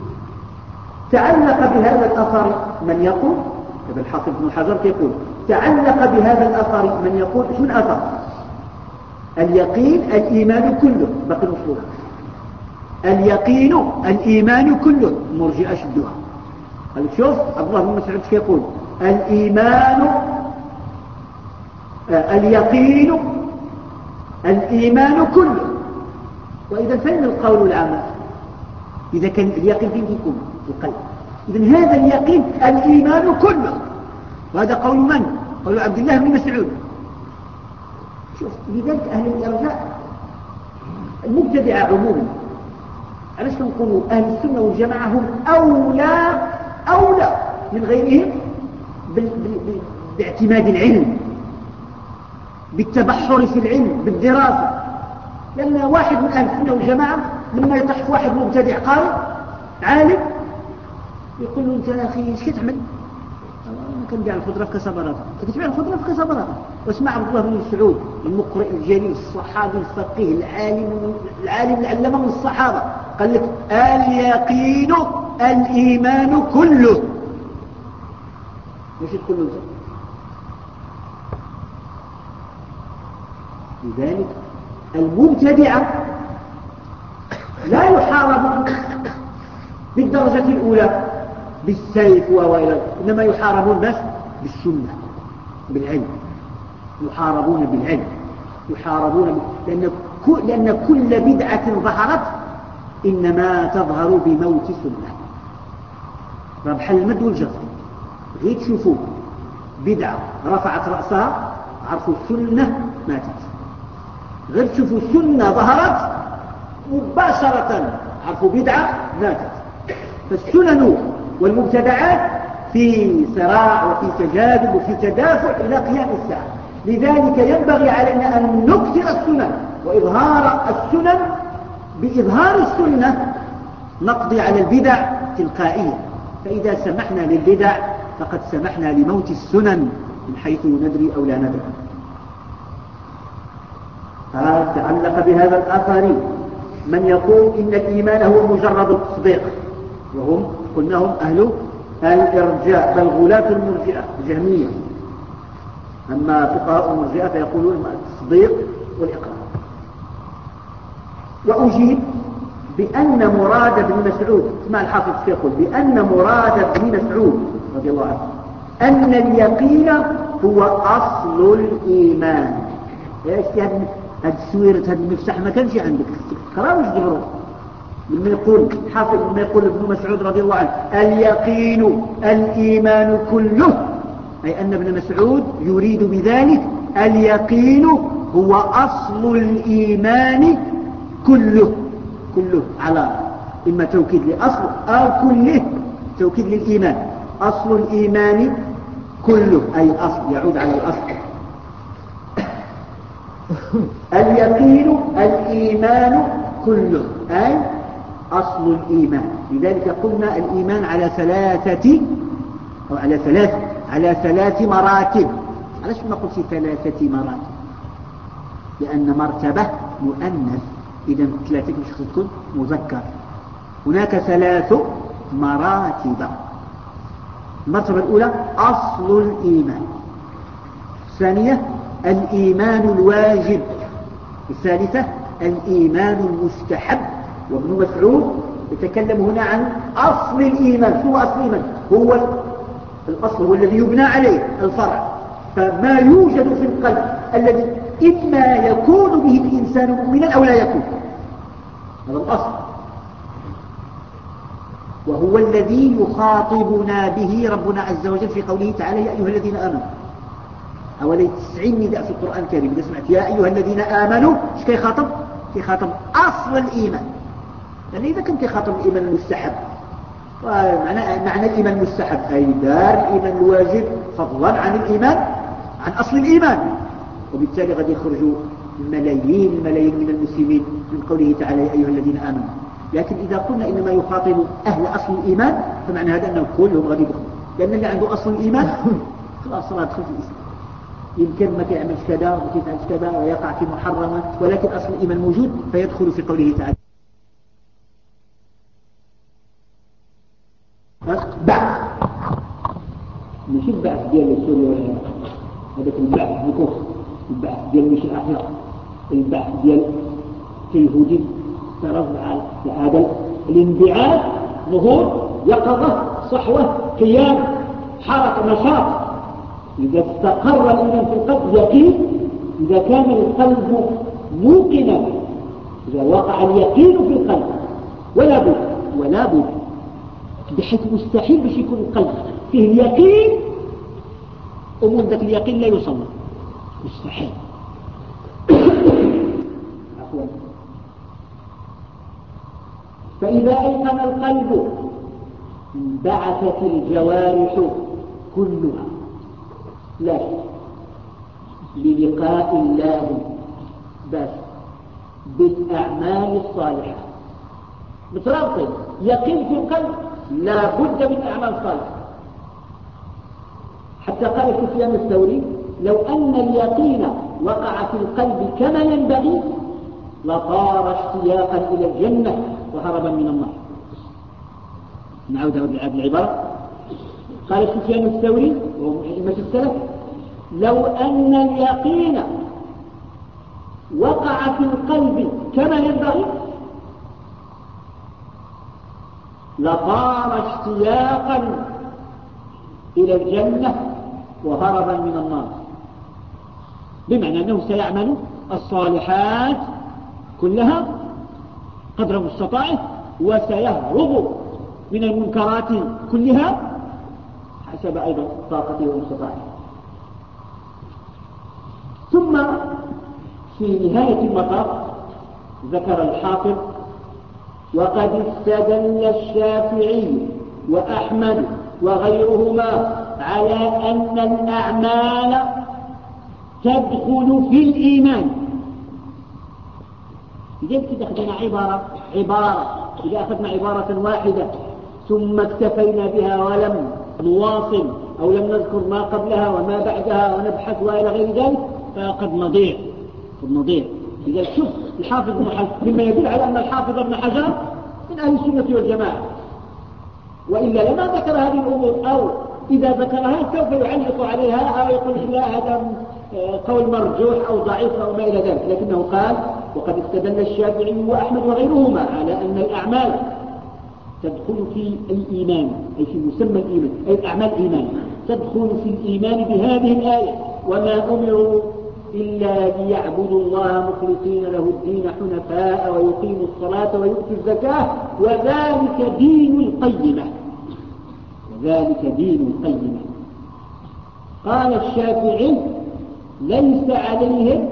تعلق بهذا الأثر من يقول ابن الحافظ بن حجر يقول تعلق بهذا الأثر من يقول شو الأثر؟ اليقين الإيمان كله بقي مصروف. اليقين الإيمان كله مرجئة شدوها. قال شوف عبد الله بن مسعود يقول الإيمان اليقين الإيمان كله. وإذا فين القول العام؟ إذا كان اليقين فين يكون؟ القلب. إذن هذا اليقين الإيمان كله. وهذا قول من؟ قول عبد الله بن مسعود. شوف لذلك أهل الإرجاء المبتدعة عموما علاش نقولوا أهل السنة والجماعة هم أولى من غيرهم باعتماد العلم، بالتبحر في العلم، بالدراسة. لأن واحد من أهل السنة والجماعة لما يطحف واحد مبتدع قارئ عالم يقول له أنت يا أخي ايش كتعمل؟ أنا كنبيع الخضرة في كسبراتا. كتبيع الخضرة في كسبراتا. واسمع عبد الله بن مسعود المقرئ الجليل الصحابي الفقيه العالم العلامة من الصحابة قال لك اليقين الإيمان كله. مش كله انت. لذلك المبتدعة لا يحارب بالدرجة الأولى بالسيف وإلى، إنما يحاربون بس بالسنة بالعلم. يحاربون بالعلم لأن كل بدعة ظهرت إنما تظهر بموت سنة. ربح المد والجزر غير تشوفوا بدعة رفعت رأسها عرفوا السنة ماتت. غير تشوفوا السنة ظهرت مباشرة عرفوا بدعة ماتت. فالسنن والمبتدعات في صراع وفي تجاذب وفي تدافع إلى قيام الساعة. لذلك ينبغي علينا أن نكثر السنن وإظهار السنن. بإظهار السنة نقضي على البدع تلقائيا. فإذا سمحنا للبدع فقد سمحنا لموت السنن من حيث ندري أو لا ندري. تعلق بهذا الآثار من يقول إن الإيمان هو مجرد التصديق، وهم قلنا هم أهل الإرجاء بل غلاة المرجئة الجهمية. أما فقهاء المرجئة فيقولون التصديق والإقرار. وأجيب بأن مراد بن مسعود اسمع الحافظ يقول بأن مراد بن مسعود رضي الله عنه أن اليقين هو أصل الإيمان. ايش هذا السويرة هذا المفتاح ما كانش عندك قرأ وش جبره لما يقول حافظ لما يقول ابن مسعود رضي الله عنه اليقين الإيمان كله أي أن ابن مسعود يريد بذلك اليقين هو أصل الإيمان كله على إما توكيد لأصل أو كله توكيد للإيمان. أصل الإيمان كله أي الأصل يعود على الأصل. اليقين الإيمان كله أي أصل الإيمان. لذلك قلنا الإيمان على ثلاث مراتب. علاش ما قلت 3 مراتب؟ لأن مرتبة مؤنث، إذا 3 مش تكون مذكر. هناك 3 مراتب. المرتبة الأولى أصل الإيمان، الثانية الإيمان الواجب، الثالثة الإيمان المستحب. وابن مسعود يتكلم هنا عن أصل الإيمان. شو أصل الإيمان؟ هو الأصل، هو الذي يبنى عليه الفرع، فما يوجد في القلب الذي إما يكون به الإنسان مؤمنا أو لا يكون، هذا الأصل، وهو الذي يخاطبنا به ربنا عز وجل في قوله تعالى يا أيها الذين آمنوا. حوالي 90 نداء في القرآن الكريم إذا سمعت يا أيها الذين آمنوا ايش كيخاطب أصل الإيمان. لأن إذا كان كيخاطب الإيمان المستحب، معنى الإيمان المستحب أي دار الإيمان الواجب فضلا عن الإيمان عن أصل الإيمان، وبالتالي قد يخرجوا الملايين من المسلمين من قوله تعالى يا أيها الذين آمنوا. لكن إذا قلنا إنما يخاطب أهل أصل الإيمان فمعنى هذا أنهم كلهم غادي يدخلوا، لأن اللي عنده أصل الإيمان خلاص صار يدخل في الإسلام. يمكن ما يعملش كذا وما يفعلش كذا ويقع في محرمات، ولكن أصل الإيمان موجود فيدخل في قوله تعالى بعث. ماشي البعث ديال سوريا ولا هذاك البعث بالكفر، البعث ديال مش الأخلاق، البعث ديال اليهودي ترفع على هذا الانبعاث، ظهور، يقظة، صحوة، قيام، حركة، نشاط. إذا استقر الإيمان في القلب يقين، إذا كان القلب موقنا، إذا وقع اليقين في القلب ولا بد بحيث مستحيل باش يكون القلب فيه اليقين ومن ذاك اليقين لا يصلى، مستحيل. عفوا. فإذا أيقن القلب انبعثت الجوارح كلها لا للقاء الله بس بالأعمال الصالحة مترابطين. يقين في القلب لا بد من أعمال صالحة. حتى قال سفيان الثوري لو أن اليقين وقع في القلب كما ينبغي لطار اشتياقا إلى الجنة وهربا من النار. نعود هذه العبارة. قال سفيان الثوري وهو من أئمة السلف لو أن اليقين وقع في القلب كما ينبغي لطار اشتياقا إلى الجنة وهربا من النار، بمعنى أنه سيعمل الصالحات كلها قدر مستطاعه وسيهرب من المنكرات كلها حسب أيضا طاقته ومستطاعته. ثم في نهاية المطاف ذكر الحافظ وقد استدل الشافعي وأحمد وغيرهما على أن الأعمال تدخل في الإيمان. لذلك إذا أخذنا عبارة إذا أخذنا عبارة واحدة ثم اكتفينا بها ولم نواصل أو لم نذكر ما قبلها وما بعدها ونبحث وإلى غير ذلك فقد نضيع. لذلك شوف الحافظ ابن حجر مما يدل على أن الحافظ ابن حجر من أهل السنة والجماعة، وإلا لما ذكر هذه الأمور، أو إذا ذكرها سوف يعلق عليها أو يقول لا هذا قول مرجوح أو ضعيف أو ما إلى ذلك. لكنه قال وقد استدل الشافعي وأحمد وغيرهما على أن الأعمال تدخل في الإيمان أي في مسمى الإيمان، أي الأعمال إيمان تدخل في الإيمان بهذه الآية وما أمروا إلا ليعبدوا الله مخلصين له الدين حنفاء ويقيموا الصلاة ويؤتوا الزكاة وذلك دين القيمة. قال الشافعي ليس عليهم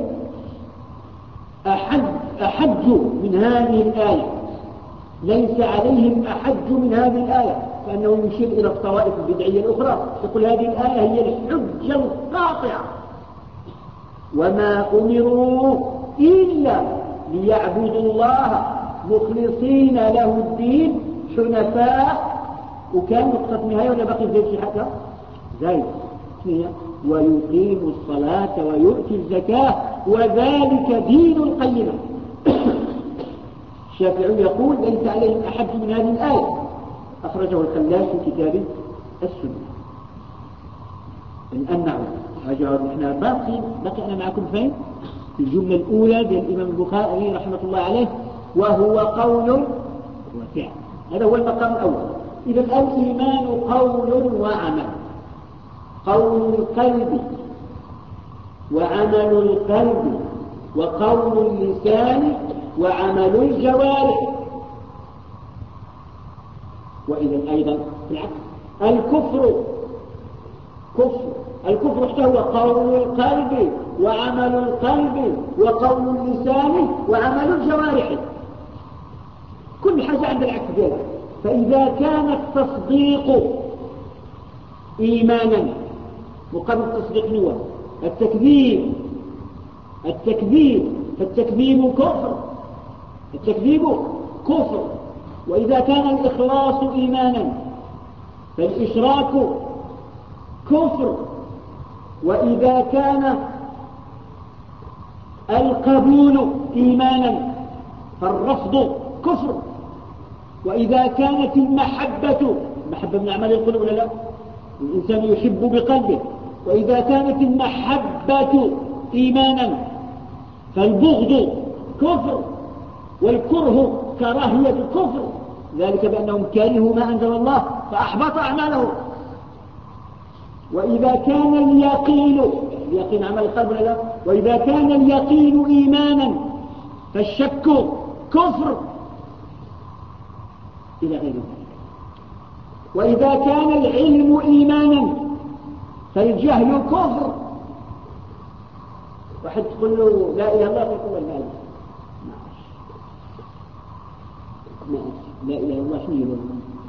أحج من هذه الآية، ليس عليهم أحج من هذه الآية، كأنه يشير إلى الطوائف البدعية الأخرى، يقول هذه الآية هي الحجة القاطعة، وما أمروا إلا ليعبدوا الله مخلصين له الدين حنفاء. وكان نقطة نهاية ولا بقي زي في حتى زي ويقيموا الصلاة ويؤتي الزكاة وذلك دين القيمة. الشافعي يقول ليس عليهم أحد من هذه الآية، أخرجه الخلال في كتاب السنة. الآن نعود احنا بقي أنا معكم فين؟ في الجملة الأولى للإمام البخاري رحمة الله عليه، وهو قول وفعل. هذا هو المقام الأول. إذا الإيمان قول وعمل، قول القلب وعمل القلب وقول اللسان وعمل الجوارح. وإذا أيضا بالعكس الكفر حتى هو قول القلب وعمل القلب وقول اللسان وعمل الجوارح، كل حاجة عند العكس ديالها. فإذا كان التصديق إيمانا مقابل التصديق نوى فالتكذيب كفر. وإذا كان الإخلاص إيمانا فالإشراك كفر. وإذا كان القبول إيمانا فالرفض كفر. وإذا كانت المحبة من أعمال القلوب ولا لا؟ الإنسان يحب بقلبه. وإذا كانت المحبة إيمانا فالبغض كفر، والكره كراهية الكفر، ذلك بأنهم كرهوا ما أنزل الله فأحبط أعمالهم. وإذا كان اليقين عمل القلب ولا لا؟ وإذا كان اليقين إيمانا فالشك كفر إلى غير ذلك. وإذا كان العلم إيمانا فالجهل كفر. واحد تقول له لا إله إلا الله يقول لا إله إلا الله شنو يقول؟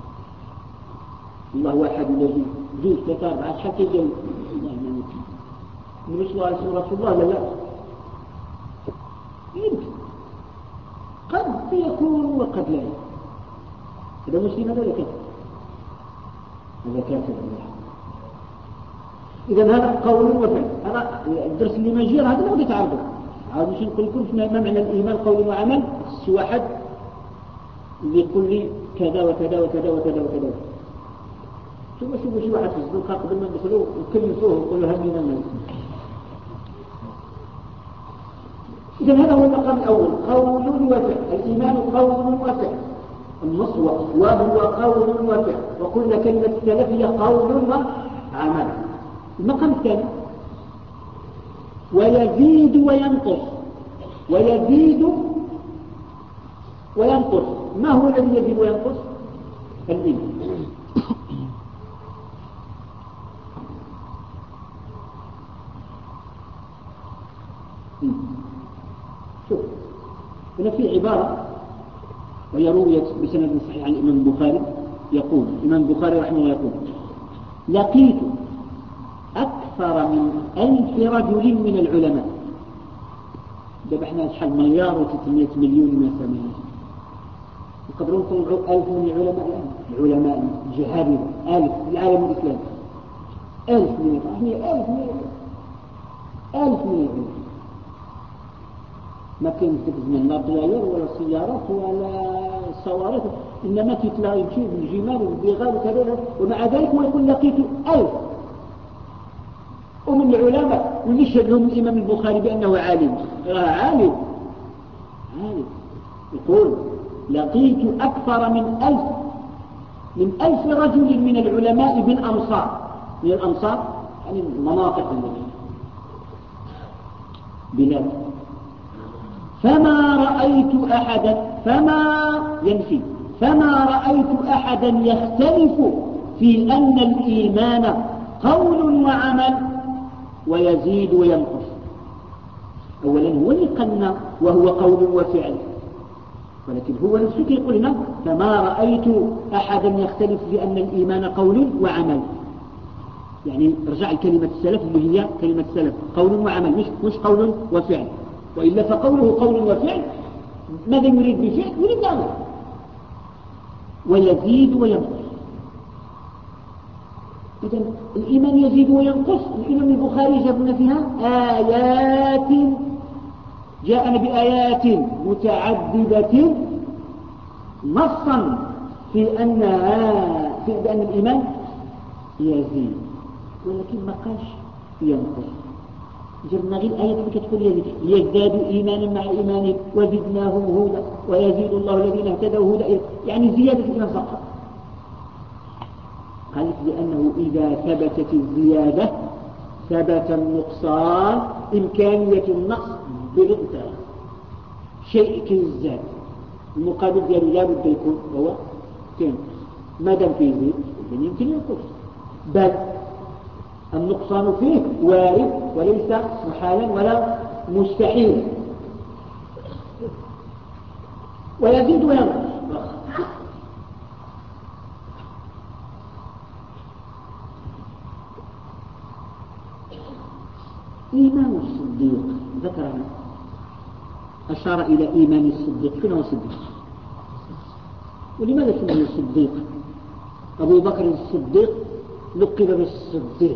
الله واحد الذي جوز ثلاثة أربعة حتى يجي الله النبي صلى الله عليه وسلم رسول الله لا يمكن قد يكون وقد لا يكون. هذا مسلم هذا كافر. إذا هذا قول وفعل. هذا الدرس اللي ما جير هذا ما يتعرض عاد مش نقول لكم ما معنى الإيمان قول وعمل. سي واحد اللي يقول لي كذا وكذا وكذا وكذا وكذا. شوفوا شي واحد في الزنقة قبل ما ندخلوه وكلفوه ويقول له همنا الناس. إذا هذا هو المقام الأول، قول وفعل. الإيمان قول وفعل النص وهو قول وفعل. وقلنا كلمة السلف هي قول وعمل. المقام الثاني ويزيد وينقص. ما هو الذي يزيد وينقص؟ الإيمان. شوف هنا في عبارة وهي رويت بسند صحيح عن الإمام البخاري. يقول الإمام البخاري رحمه الله يقول لقيت أكثر من 1000 رجل من العلماء. ذبحنا شحال 1,300,000,000 من السماء. يقدرون يطلعوا 1000 من العلماء الجهابرة 1000 في العالم الإسلامي. 1000 من العلماء. ما كان من لا طيار ولا سيارات ولا صواريخ، إنما تتلاقي تشوف الجمال والبغال وكذا. ومع ذلك ويقول لقيت 1000 ومن العلماء ونشهد لهم الإمام البخاري بأنه عالم. عالم يقول لقيت أكثر من 1000 رجل من العلماء بالأمصار. من الأمصار يعني المناطق بلاد. فما رأيت أحدا يختلف في أن الإيمان قول وعمل ويزيد وينقص. أولا هو اللي قلنا وهو قول وفعل، ولكن هو نفسه يقول لنا فما رأيت أحدا يختلف في أن الإيمان قول وعمل. يعني رجع لكلمة السلف اللي هي كلمة السلف قول وعمل، مش قول وفعل، وإلا فقوله قول وفعل ماذا يريد بفعل؟ يريد أمر. ويزيد وينقص. إذن الإيمان يزيد وينقص. الإمام البخاري جابنا فيها آيات، جاءنا بآيات متعددة نصا بأن الإيمان يزيد، ولكن ما قالش ينقص. جبنا غير الآية اللي كتقول يزيد ليزدادوا إيمانا مع إيمانهم وزدناهم هدى ويزيد الله الذين اهتدوا هدى، يعني زيادة الإيمان فقط. قالت لأنه إذا ثبتت الزيادة ثبت النقصان، إمكانية النقص بالإنتاج. شيء كيزداد المقابل ديالو لا بد يكون هو كينقص. ما دام فيه يزيد يمكن ينقص، بل النقصان فيه وارد وليس محالا ولا مستحيل. ويزيد وينقص. إيمان الصديق ذكرنا، أشار إلى إيمان الصديق. شنو هو الصديق؟ ولماذا سمي الصديق؟ أبو بكر الصديق لقب بالصديق،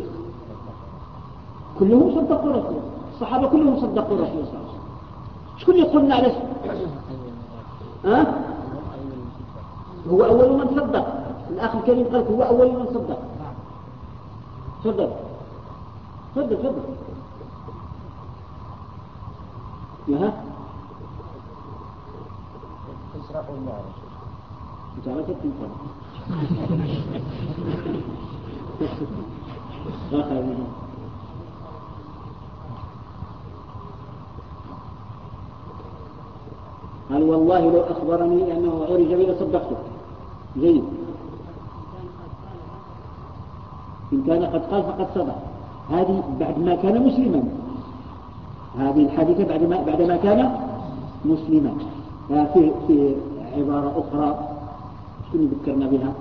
كلهم صدقوا رسول الصحابة، كلهم صدقوا رسول صلى الله عليه وسلم. شكون اللي قلنا على هو أول من صدق. الأخ الكريم قال هو أول من صدق. تفضل تفضل تفضل. ياها إسراء والمعراج. أنت عرفت تنفع. قال والله لو أخبرني أنه عرج بي لصدقته. جيد. إن كان قد قال فقد صدق. هذه بعد ما كان مسلما، هذه الحادثة بعدما كان مسلما. في عبارة أخرى شنو ذكرنا بها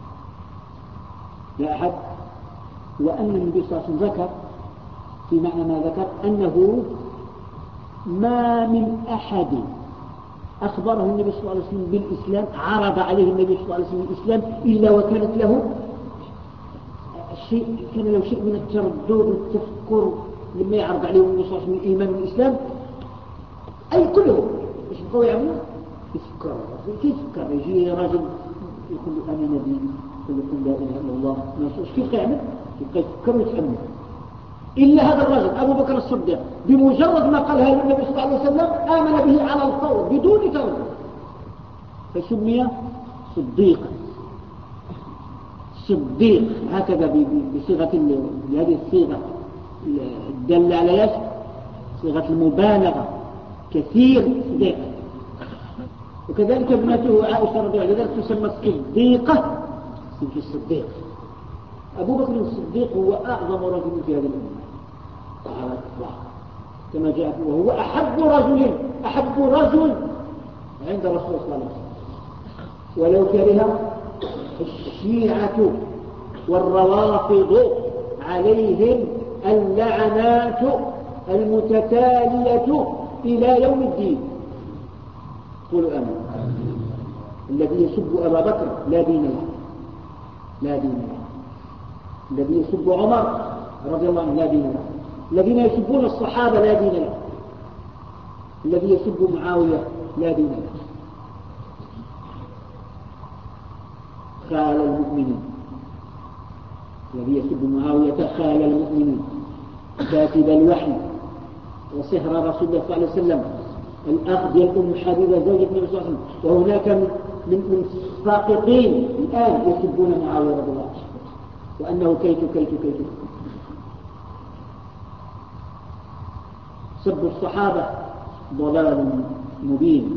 لا أحد، وأن النبي صلى الله عليه وسلم ذكر في معنى ما ذكر أنه ما من أحد أخبره النبي صلى الله عليه وسلم بالإسلام، عرض عليه النبي صلى الله عليه وسلم الإسلام إلا وكانت له شيء، كان له شيء من التردد والتفكر لما يعرض عليه النبي صلى الله عليه وسلم الإيمان والإسلام. أي كله إيش بقوا يعملوا؟ يفكر. كيف يفكر؟ يجي راجل يقول له أنا نبي، يقول لا إله إلا الله، كيف يعمل؟ يبقى يفكر ويتأمل. إلا هذا الرجل أبو بكر الصديق بمجرد ما قالها النبي صلى الله عليه وسلم آمن به على الفور بدون تردد، فسمي صديقا. صديق هكذا بصيغة بهذه الصيغة الدالة على ايش؟ صيغة المبالغة، كثير صديق. وكذلك ابنته عائشة رضي الله عنها تسمى الصديقة بنت الصديق. أبو بكر الصديق هو أعظم رجل في هذه الأمة على الإطلاق كما جاء، وهو أحب رجل عند رسول الله صلى الله عليه وسلم. ولو كره الشيعة والروافض عليهم اللعنات المتتالية إلى يوم الدين. قولوا آمين. الذي يسب أبا بكر لا دين له، لا دين له. الذي يسب عمر رضي الله عنه لا دين له. الذين يسبون الصحابة لا دين له. الذي يسب معاوية لا دين له. خال المؤمنين، الذي يسب معاوية خال المؤمنين، كاتب الوحي وصهر رسول الله صلى الله عليه وسلم، الأخ ديال أم حبيبة زوجة النبي صلى الله عليه وسلم. وهناك من الساقطين الآن يسبون معاوية رضي الله عنه وأنه كيت. سب الصحابة ضلال مبين.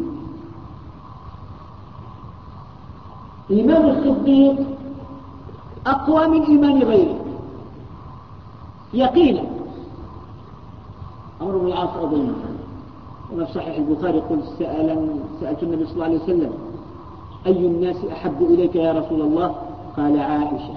إيمان الصديق أقوى من إيمان غيره يقينا، عمرو بن العاص أظن، وما في صحيح البخاري يقول سألت النبي صلى الله عليه وسلم أي الناس أحب إليك يا رسول الله؟ قال عائشة.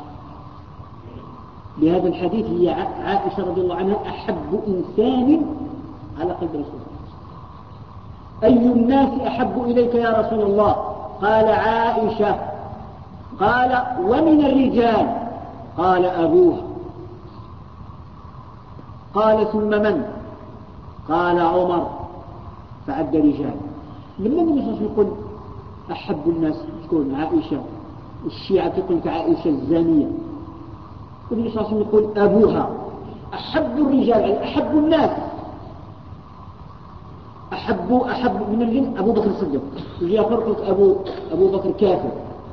بهذا الحديث هي عائشة رضي الله عنها أحب إنسان على قلب رسول الله. أي الناس أحب إليك يا رسول الله؟ قال عائشة. قال ومن الرجال؟ قال أبوها. قال ثم من؟ قال عمر. فعد رجال. من النبي صلى الله عليه وسلم يقول أحب الناس تكون عائشة، الشيعة تكون كعائشة الزانية، والنبي صلى الله عليه وسلم يقول أبوها. أحب الرجال يعني أحب الناس، أحب من الجن أبو بكر الصديق. يجي يفرقك أبو بكر كافر،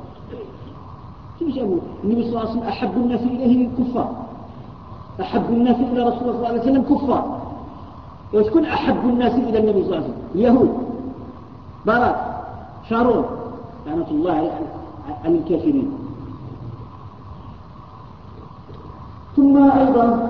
مش أبو النبي صلى الله عليه وسلم أحب الناس إليه الكفار، أحب الناس إلى رسول الله صلى الله عليه وسلم كفار. وتكون أحب الناس إلى النبي صلى الله عليه وسلم اليهود، باراك، شارون، لعنة الله على الكافرين. ثم أيضا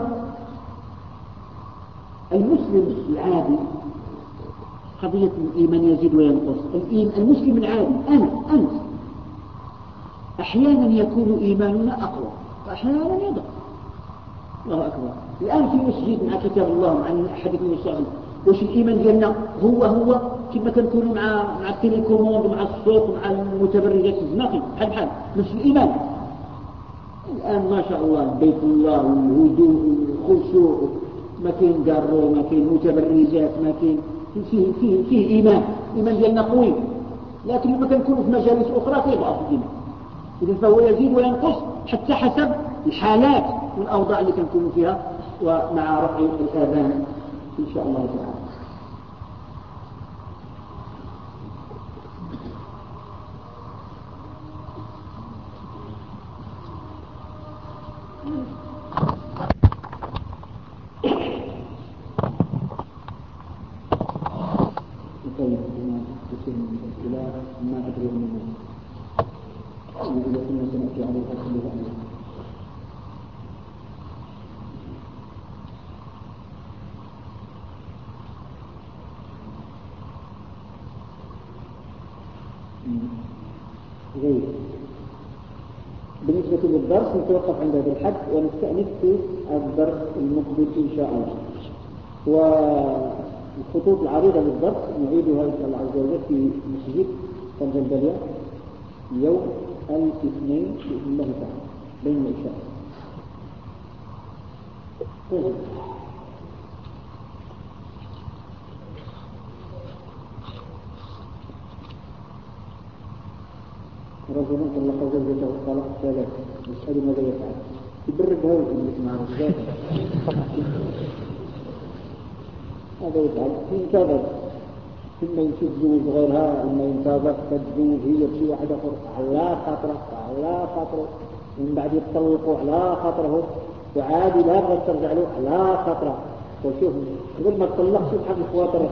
المسلم العادي، قضية الإيمان يزيد وينقص. المسلم العادي أنت أحيانا يكون إيماننا أقوى وأحيانا يضعف. الله أكبر. الآن في مسجد مع كتاب الله مع حديث النبي صلى الله عليه وسلم، وش الإيمان ديالنا هو كما كنكونوا مع التليكوموند ومع السوق ومع المتبرجات الزناقي بحال نفس الإيمان. الآن ما شاء الله بيت الله والهدوء والخشوع، ما كاين قارو، ما كاين متبرجات، ما كاين فيه إيمان ديالنا قوي. لكن لما كنكونوا في مجالس أخرى كيضعف الإيمان. إذن فهو يزيد وينقص حتى حسب الحالات والأوضاع اللي كنكونوا فيها، ومع رفع الآذان إن شاء الله تعالى. ما أدري من إذا كنا سنأتي عليها كلها. بالنسبة للدرس نتوقف عند هذا الحد ونستأنف في الدرس المقبل إن شاء الله. والخطوط العريضة للدرس نعيدها إن شاء الله عز وجل في مسجد طنجة البلية يوم الاثنين بإذن الله تعالى بين العشاء. رجل طلق زوجته طلاق ثلاث، يسأل ماذا يفعل؟ يبرد هذا اللي مع الزوجة. هذا يفعل ينتظر، ثم يتزوج غيرها، ثم ينتظر تتزوج هي بشي واحدة على خاطره، ومن بعد يتطلقوا على خاطره، وعادي لا بغى ترجع له على خاطره. وشوف قبل ما تطلق سبحان الخواطر.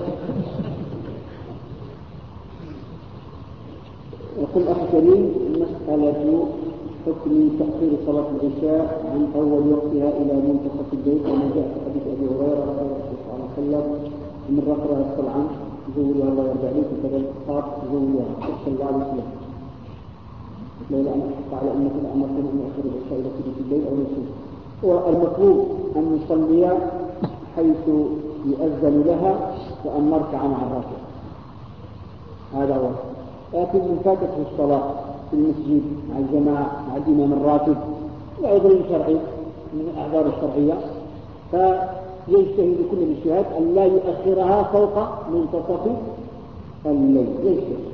يقول أخي الكريم مسألة حكم تأخير صلاة العشاء عن أول وقتها إلى منتصف الليل، وما جاء في حديث أبي هريرة رضي الله عنه وسلم من رقرها الصلعان زوجها الله يرضى عليك وكذا الخاص زوجها صلى الله عليه وسلم. لولا أن أحق على أمة الأمركم أن أخر العشاء إلى ثلث الليل أو نصفه. والمطلوب أن يصلي حيث يؤذن لها وأن نركع مع الراكع، هذا هو. لكن من فاتته الصلاة في المسجد مع الجماعة مع الإمام الراتب لعذر شرعي من الأعذار الشرعية، فيجتهد كل الاجتهاد أن لا يؤخرها فوق منتصف الليل يجتهد.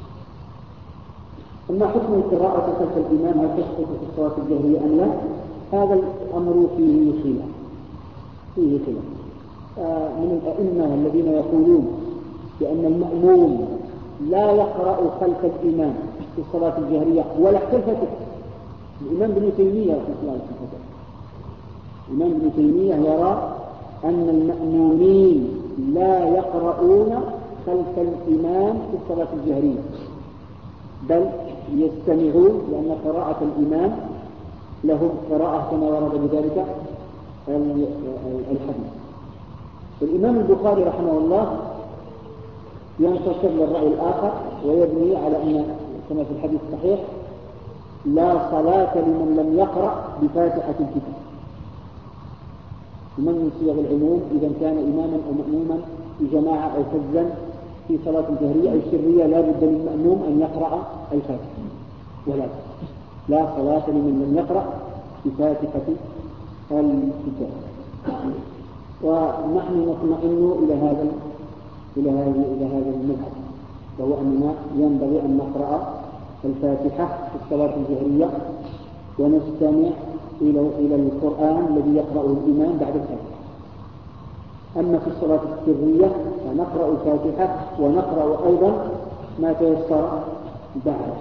أما حكم القراءة خلف الإمام هل تسقط في الصلاة الجهرية أم لا؟ هذا الأمر فيه خلاف. من الأئمة الذين يقولون بأن المأموم لا يقرأ خلف الإمام في الصلاة الجهرية ولا اختلفت. الإمام ابن تيمية رحمه الله تعالى، الإمام ابن تيمية يرى أن المأمومين لا يقرؤون خلف الإمام في الصلاة الجهرية، بل يستمعون، لأن قراءة الإمام لهم قراءة كما ورد بذلك الحديث. الإمام البخاري رحمه الله ينتصر للرأي الآخر ويبني على أن كما في الحديث الصحيح لا صلاة لمن لم يقرأ بفاتحة الكتاب. ومن صيغ العموم إذا كان إماما أو مأموما في جماعة أو فزا في صلاة جهرية أو سرية لا بد للمأموم أن يقرأ الفاتحة، ولا لا صلاة لمن لم يقرأ بفاتحة الكتاب. ونحن نطمئن إلى هذا المذهب، وهو أننا ينبغي أن نقرأ الفاتحة في الصلاة الجهرية ونستمع إلى القرآن الذي يقرأه الإمام بعد الفاتحة. أما في الصلاة السرية فنقرأ الفاتحة ونقرأ أيضا ما تيسر بعده.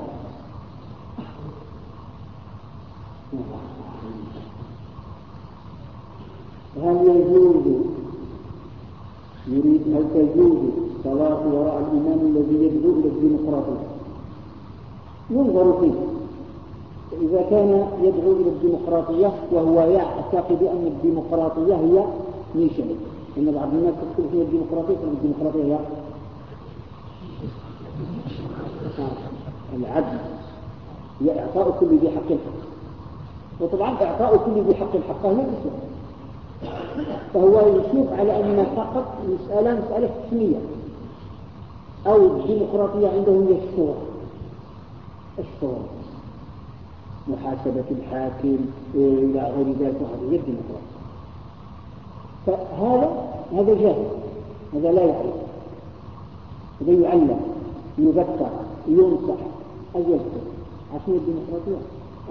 هل تجوز الصلاة وراء الإمام الذي يدعو إلى الديمقراطية؟ ينظر فيه. إذا كان يدعو إلى الديمقراطية وهو يعتقد أن الديمقراطية هي نيشان، إن بعض الناس تقول هي الديمقراطية، فإن الديمقراطية هي العدل، هي إعطاء كل ذي حق الحق. وطبعا إعطاء كل ذي حق الحق هي الإسلام، فهو يشوف على أن فقط مسألة حكمية، أو الديمقراطية عنده هي الشورى محاسبة الحاكم إلى غير ذلك، هذه هي الديمقراطية. فهذا جاهل، هذا لا يعرف، هذا يعلم يذكر ينصح أجلسه. عشان الديمقراطية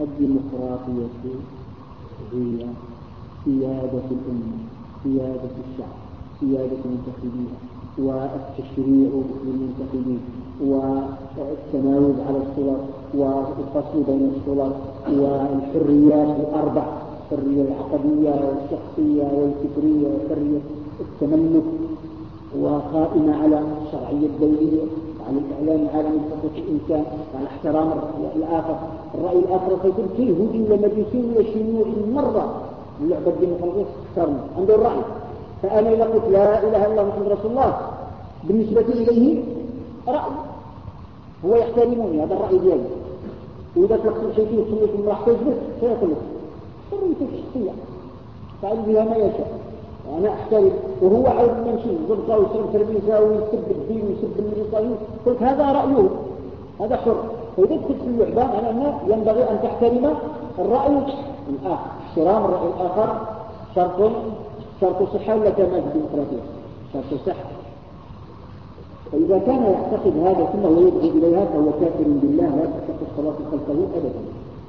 هي سيادة الأمة، سيادة الشعب، سيادة المنتخبين والتشريع للمنتخبين والتناوب على السلط والفصل بين السلط والحريات الأربع، الحرية العقدية والشخصية والفكرية وحرية التملك، وقائمة على الشرعية الدولية وعلى الإعلام العالمي بحقوق الإنسان وعلى احترام الرأي الآخر. فيكون كل هودي ولا مجوسي ولا شيوعي مرة اللعبة الديمقراطية تختارنا عنده الرأي. فأنا إذا قلت لا إله إلا الله محمد رسول الله بالنسبة إليه رأي، هو يحترمني، هذا الرأي ديالي. وإذا تلقى شيء فيه سنة راح تثبت سيقول لك حريته الشخصية فعل بها ما يشاء وأنا أحترم، وهو عايز يمشي ضبطه ويسرب تربيته ويسب الدين ويسب النبي، قلت هذا رأيه، هذا حر. فإذا تدخل في اللعبة على أنه ينبغي أن تحترم الرأي الآخر. احترام الرأي الآخر شرط صحة ولا كمال الديمقراطية؟ شرط صحة. فإذا كان يعتقد هذا ثم هو يدعو إليها فهو كافر بالله لا تصح الصلاة خلفه أبدا.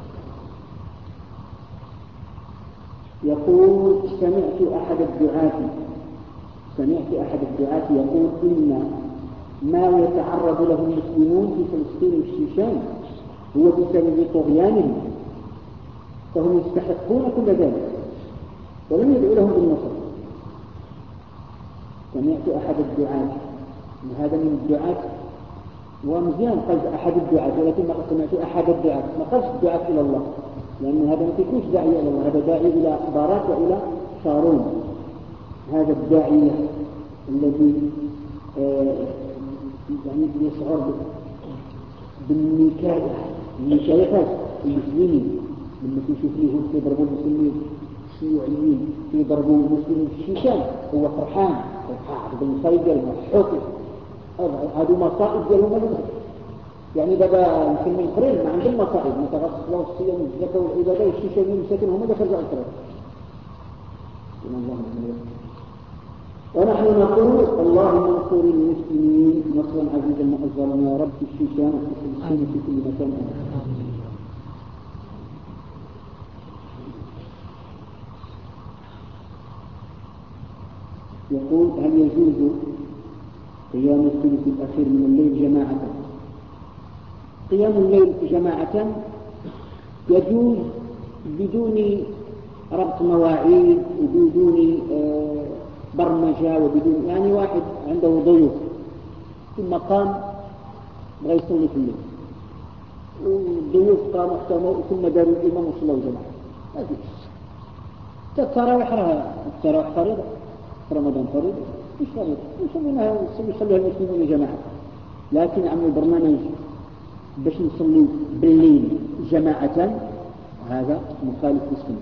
يقول سمعت أحد الدعاة يقول إن ما يتعرض له المسلمون في فلسطين والشيشان هو بسبب طغيانهم، فهم يستحقون كل ذلك ولم يدعو لهم بالنصر. سمعت أحد الدعاة، هذا من الدعاة ومزيان قلت أحد الدعاة، ولكن ما سمعت أحد الدعاة، ما قلت الدعاة إلى الله، لأن هذا ما يكونش داعي إلى الله، هذا داعي إلى باراك وإلى شارون. هذا الداعية الذي يعني يشعر بالنكاية المسلمين لما تشوف ليهم يضربوا المسلمين الشيوعيين يضربوا المسلمين في الشيشان هو فرحان بالمصايب ديالهم الحوثي، هذو مصائب ديالهم يعني بابا المسلمين الاخرين ما عندهم مصائب متغصب لهم الصيام والزكاة والعبادة، والشيشانيين مساكن هم دخلوا على الكرة. ونحن نقول اللهم انصر المسلمين نصرا عزيزا مؤزرا يا رب في الشيشان وفي فلسطين وفي كل مكان. يقول هل يجوز قيام الثلث الأخير من الليل جماعة؟ قيام الليل جماعة يجوز بدون ربط مواعيد وبدون برمجة وبدون يعني واحد عنده ضيوف ثم قام بغى يصلي في الليل والضيوف قاموا احتموا ثم داروا الإمام وصلوا جماعة، ما فيش. التراويح فريضة رمضان فريضة مش فريضة يصليها المسلمون جماعة، لكن عملوا برنامج باش نصلي بالليل جماعة، هذا مخالف للسنة.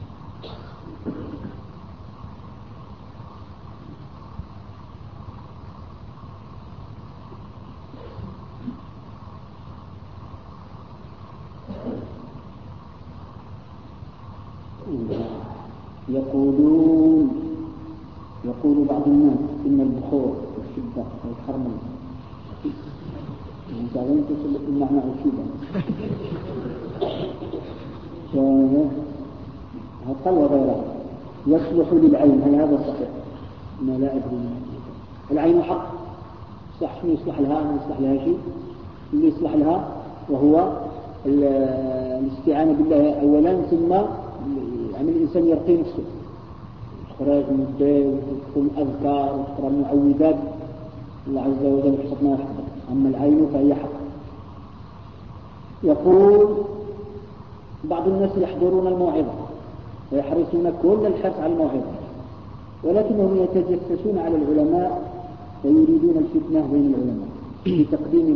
يقول بعض الناس إن البخور والشدة والحرمل ومتعلم تصل المعنى الشدة هقل وغيرها يصلح للعين. هل هذا صحيح؟ ما لا أدري. العين حق صح، من يصلح لها من يصلح لها شيء، اللي يصلح لها وهو الاستعانة بالله أولا، ثم يعني الإنسان يرقي نفسه، إخراج من الدين ويقول أذكار ويقرأ المعوذات، الله عز وجل يحفظنا ويحفظنا. أما العين فهي حق. يقول بعض الناس يحضرون الموعظة ويحرصون كل الحرص على الموعظة، ولكنهم يتجسسون على العلماء ويريدون الفتنة بين العلماء بتقديم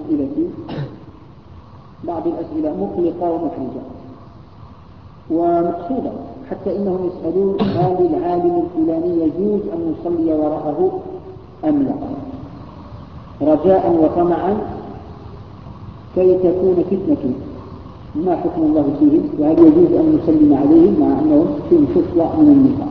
بعض الأسئلة مقلقة ومحرجة ومقصودة، حتى إنهم يسألون هل العالم الفلاني يجوز أن نصلي وراءه أم لا، رجاء وطمعا كي تكون فتنة. ما حكم الله فيهم، وهل يجوز أن نسلم عليهم مع أنهم فيهم خصلة من النفاق؟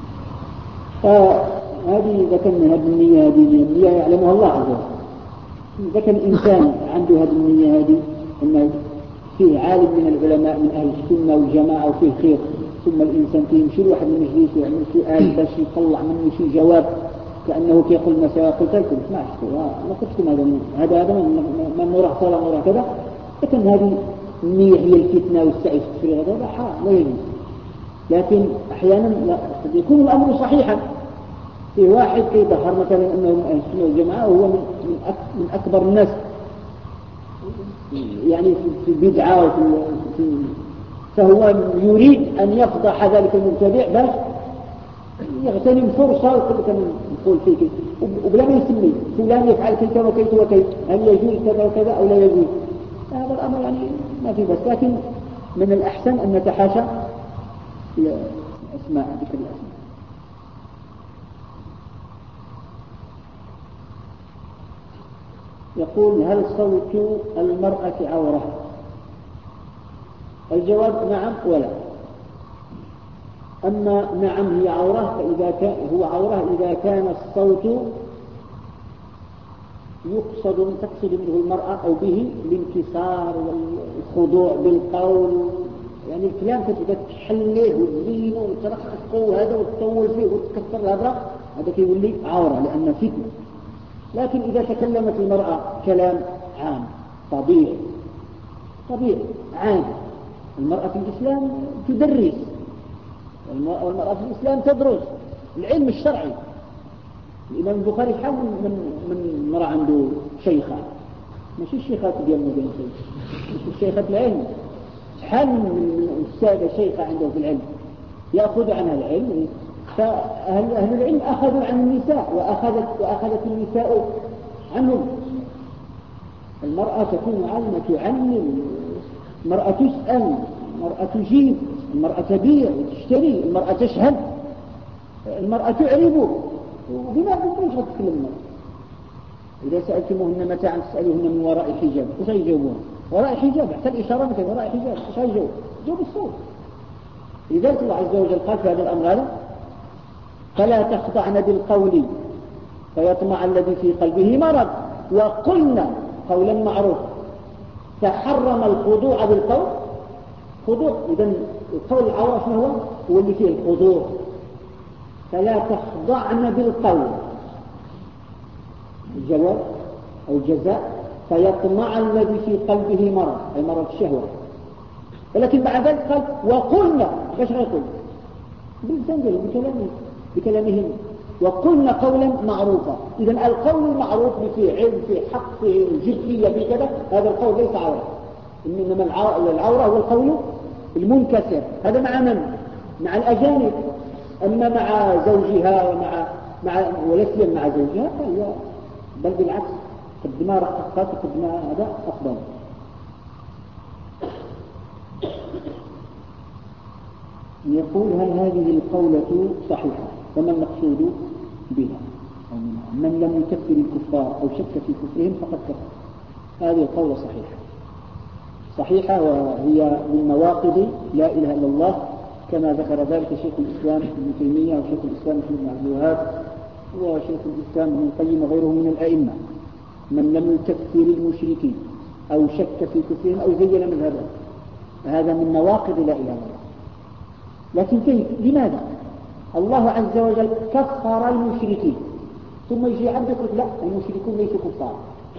فهذه إذا كان هذه النية يعلمها الله عز وجل. إذا كان الإنسان عنده هذه النية هذه أن فيه عالم من العلماء من أهل السنة والجماعة وفيه خير، ثم الإنسان فيه يمشي لواحد من المجلس ويعمل سؤال باش يطلع منه شيء جواب كأنه كيقول مساء قلت لكم ما قلتكم هذا من مرة صلاة مرة كذا، لكن هذه النية هي الفتنة والسعي في التفريغ، هذا حرام لا يجوز. لكن أحيانا لا قد يكون الأمر صحيحا، في واحد يظهر مثلا أنه من أهل السنة والجماعة وهو من أكبر الناس يعني في البدعة فهو يريد أن يفضح ذلك المبتدع بس يغتنم فرصة يقول فيك وبلا ما يسمي فلان يفعل كيف وكيف وكيف، هل يجوز كذا وكذا أو لا يجوز؟ هذا الأمر يعني ما في بس، لكن من الأحسن أن نتحاشى ذكر الأسماء. يقول هل صوت المرأة عورة؟ الجواب نعم ولا. أما نعم هي عورة، فإذا كان هو عورة إذا كان الصوت تقصد منه المرأة أو به الانكسار والخضوع بالقول، يعني الكلام كتبقى تحليه وتزينه وترققه وهذا وتطول فيه وتكسر هذا كيولي عورة لأنه فتنة. لكن إذا تكلمت المرأة كلام عام طبيعي عام، المرأة في الإسلام تدرس، والمرأة في الإسلام تدرس العلم الشرعي. الإمام البخاري حال من مرأة عنده شيخة، ماشي الشيخات ديالنا مش الشيخة العلم، حال من السادة شيخة عنده في العلم يأخذ عنها العلم. فأهل العلم أخذوا عن النساء وأخذت النساء عنهم. المرأة تكون عالمة تعلم، المرأة تسأل، المرأة تجيب، المرأة تبيع وتشتري، المرأة تشهد، المرأة تعرب. وبما تتكلم المرأة إذا سألتموهن متاعا تسألوهن من وراء حجاب، وش يجاوبون؟ وراء حجاب، حتى الإشارة مثل وراء حجاب، وش يجاوب؟ جاوب الصوت. لذلك الله عز وجل قال في هذا الأمر هذا فلا تخضعن بالقول فيطمع الذي في قلبه مرض وقلنا قولا معروفا. فحرم الخضوع بالقول. خضوع إذن القول العورة شنو هو اللي فيه الخضوع. فلا تخضعن بالقول، الجواب أو الجزاء فيطمع الذي في قلبه مرض، أي مرض الشهوة. ولكن بعد ذلك قال وقلنا، باش غيقول باللسان بكلامهم وقلنا قولا معروفا. إذن القول المعروف فيه علم، فيه حق، فيه جدية، فيه كذا، هذا القول ليس عورة. إنما العورة هو القول المنكسر. هذا مع من؟ مع الأجانب. أما مع زوجها ولا سيما مع زوجها فهي بل بالعكس قد ما رققت وقد ما هذا أفضل. يقول هل هذه القولة صحيحة وما المقصود بها؟ من لم يكفر الكفار أو شك في كفرهم فقد كفر. هذه القولة صحيحة وهي من نواقض لا إله إلا الله كما ذكر ذلك شيخ الإسلام ابن تيمية وشيخ الإسلام ابن عبد الوهاب وشيخ الإسلام ابن القيم وغيرهم من الأئمة. من لم يكفر المشركين أو شك في كفرهم أو زين مذهبهم هذا من نواقض لا إله إلا الله. لكن كيف؟ لماذا؟ الله عز وجل كفر المشركين ثم يجي عبد يقول لا المشركون ليسوا كفار،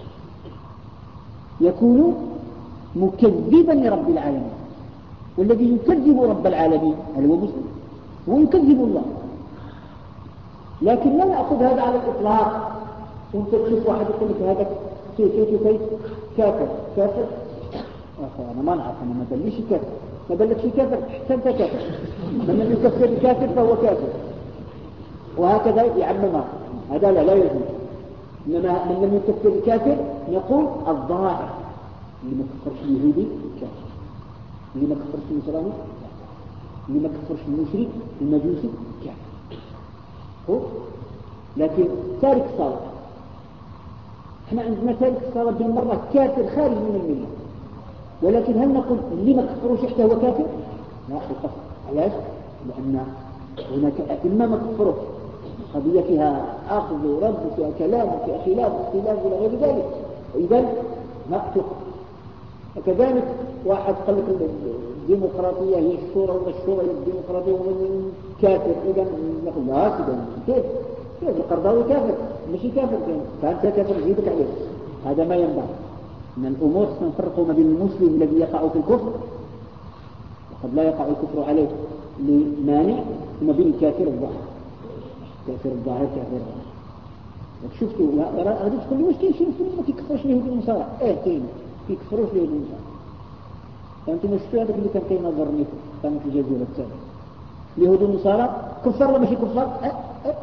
يكون مكذبا لرب العالمين. والذي يكذب رب العالمين هل هو مسلم؟ هو يكذب الله. لكن لا نأخذ هذا على الإطلاق. وانت تشوف واحد يقول لك هذا كيف كافر أنا ما نعرف، أنا ما بلش كافر، ما بلش كافر أنت كافر. من لم يكفر الكافر فهو كافر، وهكذا يعممها. هذا لا يجوز. إنما من لم يكفر الكافر نقول الظاهر اللي ما كفرش اليهودي كافر، اللي ما كفرش النصراني، اللي ما كفرش المشرك المجوسي كافر. لكن تارك الصلاة، احنا عندنا تارك الصلاة بالمرة كافر خارج من الملة. ولكن هل نقول اللي ما كفروش حتى هو كافر؟ لا الكفر. علاش؟ لأن هناك أئمة ما كفروش، قضية فيها أخذ ورد، فيها كلام، فيها خلاف اختلاف إلى غير ذلك، إذن مقتل. وكذلك واحد قال لك الديمقراطية هي الشورى ولا الشورى هي الديمقراطية ومن كافر، إذن نقول لا كذا كيف القرضاوي كافر مش كافر فأنت كافر زيدك عليه. هذا ما ينبغي. من الأمور سنفرق ما بين المسلم الذي يقع في الكفر وقد لا يقع الكفر عليه لمانع، وما بين الكافر الظاهر. كافر الظاهر كافر شفتوا هذا تقول لي واش كاين شي مسلم ما كيكفرش اليهود والنصارى؟ كاين كيكفروش اليهود والنصارى. فانتم شفتوا هذاك اللي كان كينظرني كان في الجزيره الثانيه اليهود والنصارى كفار ولا ماشي كفار؟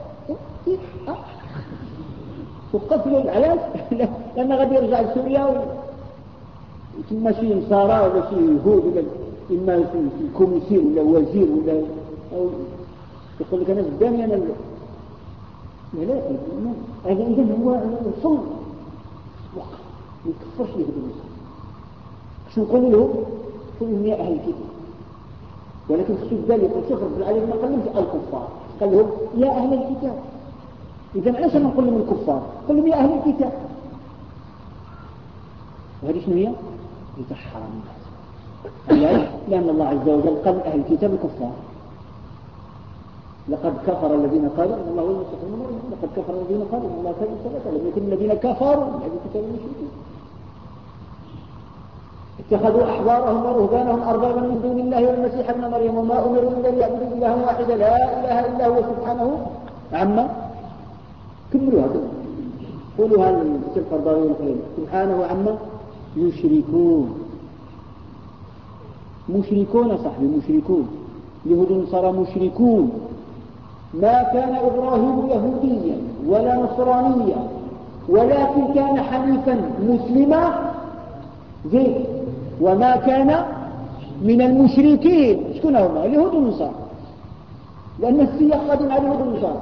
وقف له علاش؟ لأنه غادي يرجع لسوريا ثم شي نصارى ولا شي يهود ولا إما في كوميسير ولا وزير ولا أو يقول لك أنا قدامي أنا لا هذا إذن هو الصلب وقف ما يكفرش له بالنسبة. شو نقول له؟ قل لهم يا أهل الكتاب. ولكن خصوص ذلك يقول رب العالمين ما قال لهم الكفار، قال لهم يا أهل الكتاب. إذا علاش ما نقول لهم الكفار؟ قل لهم يا أهل الكتاب. وهذه شنو هي؟ يتحرم. لأن الله عز وجل قال أهل الكتاب الكفار. لقد كفر الذين قالوا إن الله هو المسيح ابن مريم، لقد كفر الذين قالوا إن الله ثالث ثلاثة، لم يكن الذين كفروا من أهل الكتاب المشركين اتخذوا أحبارهم ورهبانهم أربابا من دون الله والمسيح ابن مريم وما أمروا إلا ليعبدوا إلها واحدا لا إله إلا هو سبحانه عما كملوا هذا. قولوا هذا السفر ضاري الخير سبحانه عما يشركون. مشركون صاحبي مشركون. اليهود والنصارى مشركون. ما كان إبراهيم يهوديا ولا نصرانيا ولكن كان حنيفا مسلما زين، وما كان من المشركين. شكون هما؟ اليهود والنصارى، لأن السياق قادم على اليهود والنصارى.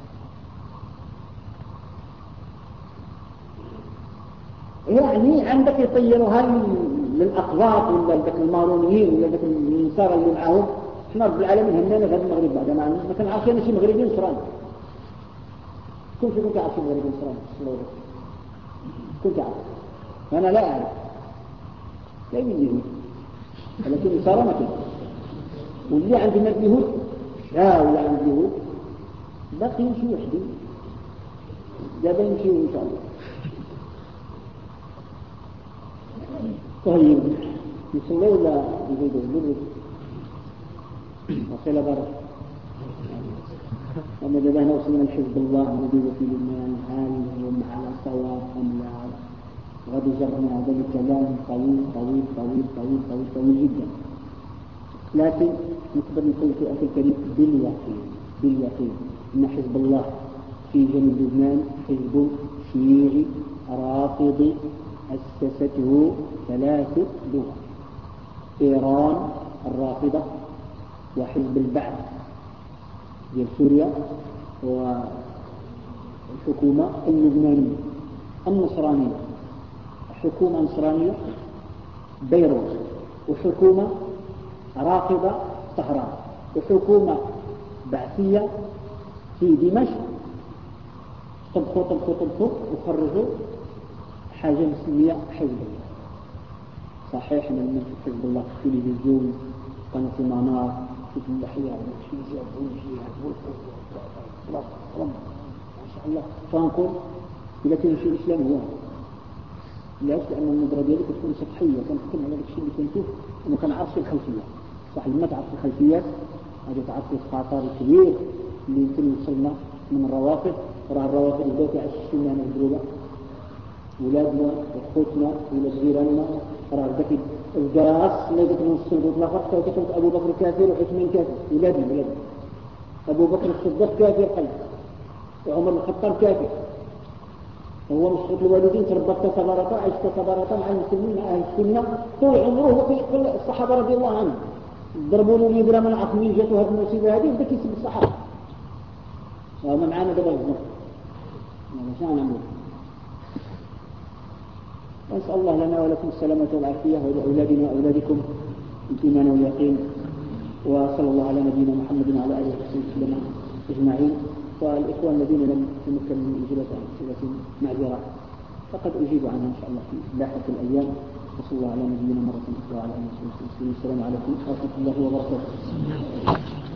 يعني عندك يطيرها للأقباط ولا لذلك المارونيين ولا لذلك النصارى اللي معهم. احنا رب العالمين هنانا في المغرب بعد ما كان عارفين شي مغربي نصراني. كنت عارف مغربي نصراني كنت عارف، أنا لا أعرف لا من اليهود، ولكن النصارى ما كان. واللي عندنا اليهود ولا عند اليهود باقي يمشي وحدي دابا يمشي إن شاء الله. طيب يصلوا ولا يزيدوا وصل بارك. أما إذا نحن وصلنا لحزب الله الذي وفي الإيمان هل هم على صواب أم لا؟ غد جرنا هذا الكلام طويل جدا، لكن نقدر نقول في أخي الكريم باليقين باليقين إن حزب الله في جنوب لبنان حزب شيعي رافضي أسسته 3 دول: إيران الرافضة، وحزب البعث في سوريا، والحكومة اللبنانية النصرانية، حكومة نصرانية بيروت، وحكومة رافضة طهران، وحكومة بعثية في دمشق. طبخوا وخرجوا حاجة مسمية حزب الله. صحيح من حزب الله في التلفزيون قناة المنار في اللحية والشيزة والجهاد والقوة ما شاء الله فانكم إذا كان شيء إسلام هو ليش؟ لأن النظرة ديالك تكون سطحية، كنحكم على الشيء اللي كنشوف وما كنعرفش الخلفية. صح لما تعرف الخلفيات هذا تعرف الخطر الكبير اللي يمكن يوصلنا من الروافض. راه الروافض بدات يعششوا لنا الدروبة، ولادنا وخوتنا ولاد جيراننا. راه ذاك الجراس اللي كنوصل نص الغرفة وكتبت أبو بكر كافر وعثمان كافر، ولادنا أبو بكر الصديق كافر قلب، وعمر الخطاب كافر. هو مشروط الوالدين تربط تصبرتا عيش تصبرتا مع المسلمين مع أهل السنة طول عمره. وكل الصحابة رضي الله عنهم ضربوا له يدرى من عقل مين جاته هذه المصيبة هذه وبدأ يسب الصحابة. وما معانا دابا الزمر ماذا شاء نعمل. نسأل الله لنا ولكم السلامة والعافية ولأولادنا وأولادكم الإيمان واليقين. وصلى الله على نبينا محمد وعلى آله وصحبه أجمعين. والإخوان الذين لم يتمكنوا من إجابة أسئلة معذرة فقد أجيب عنها إن شاء الله في لاحق الأيام. وصلى الله على نبينا مرة أخرى وعلى آله وصحبه. السلام عليكم ورحمة الله وبركاته.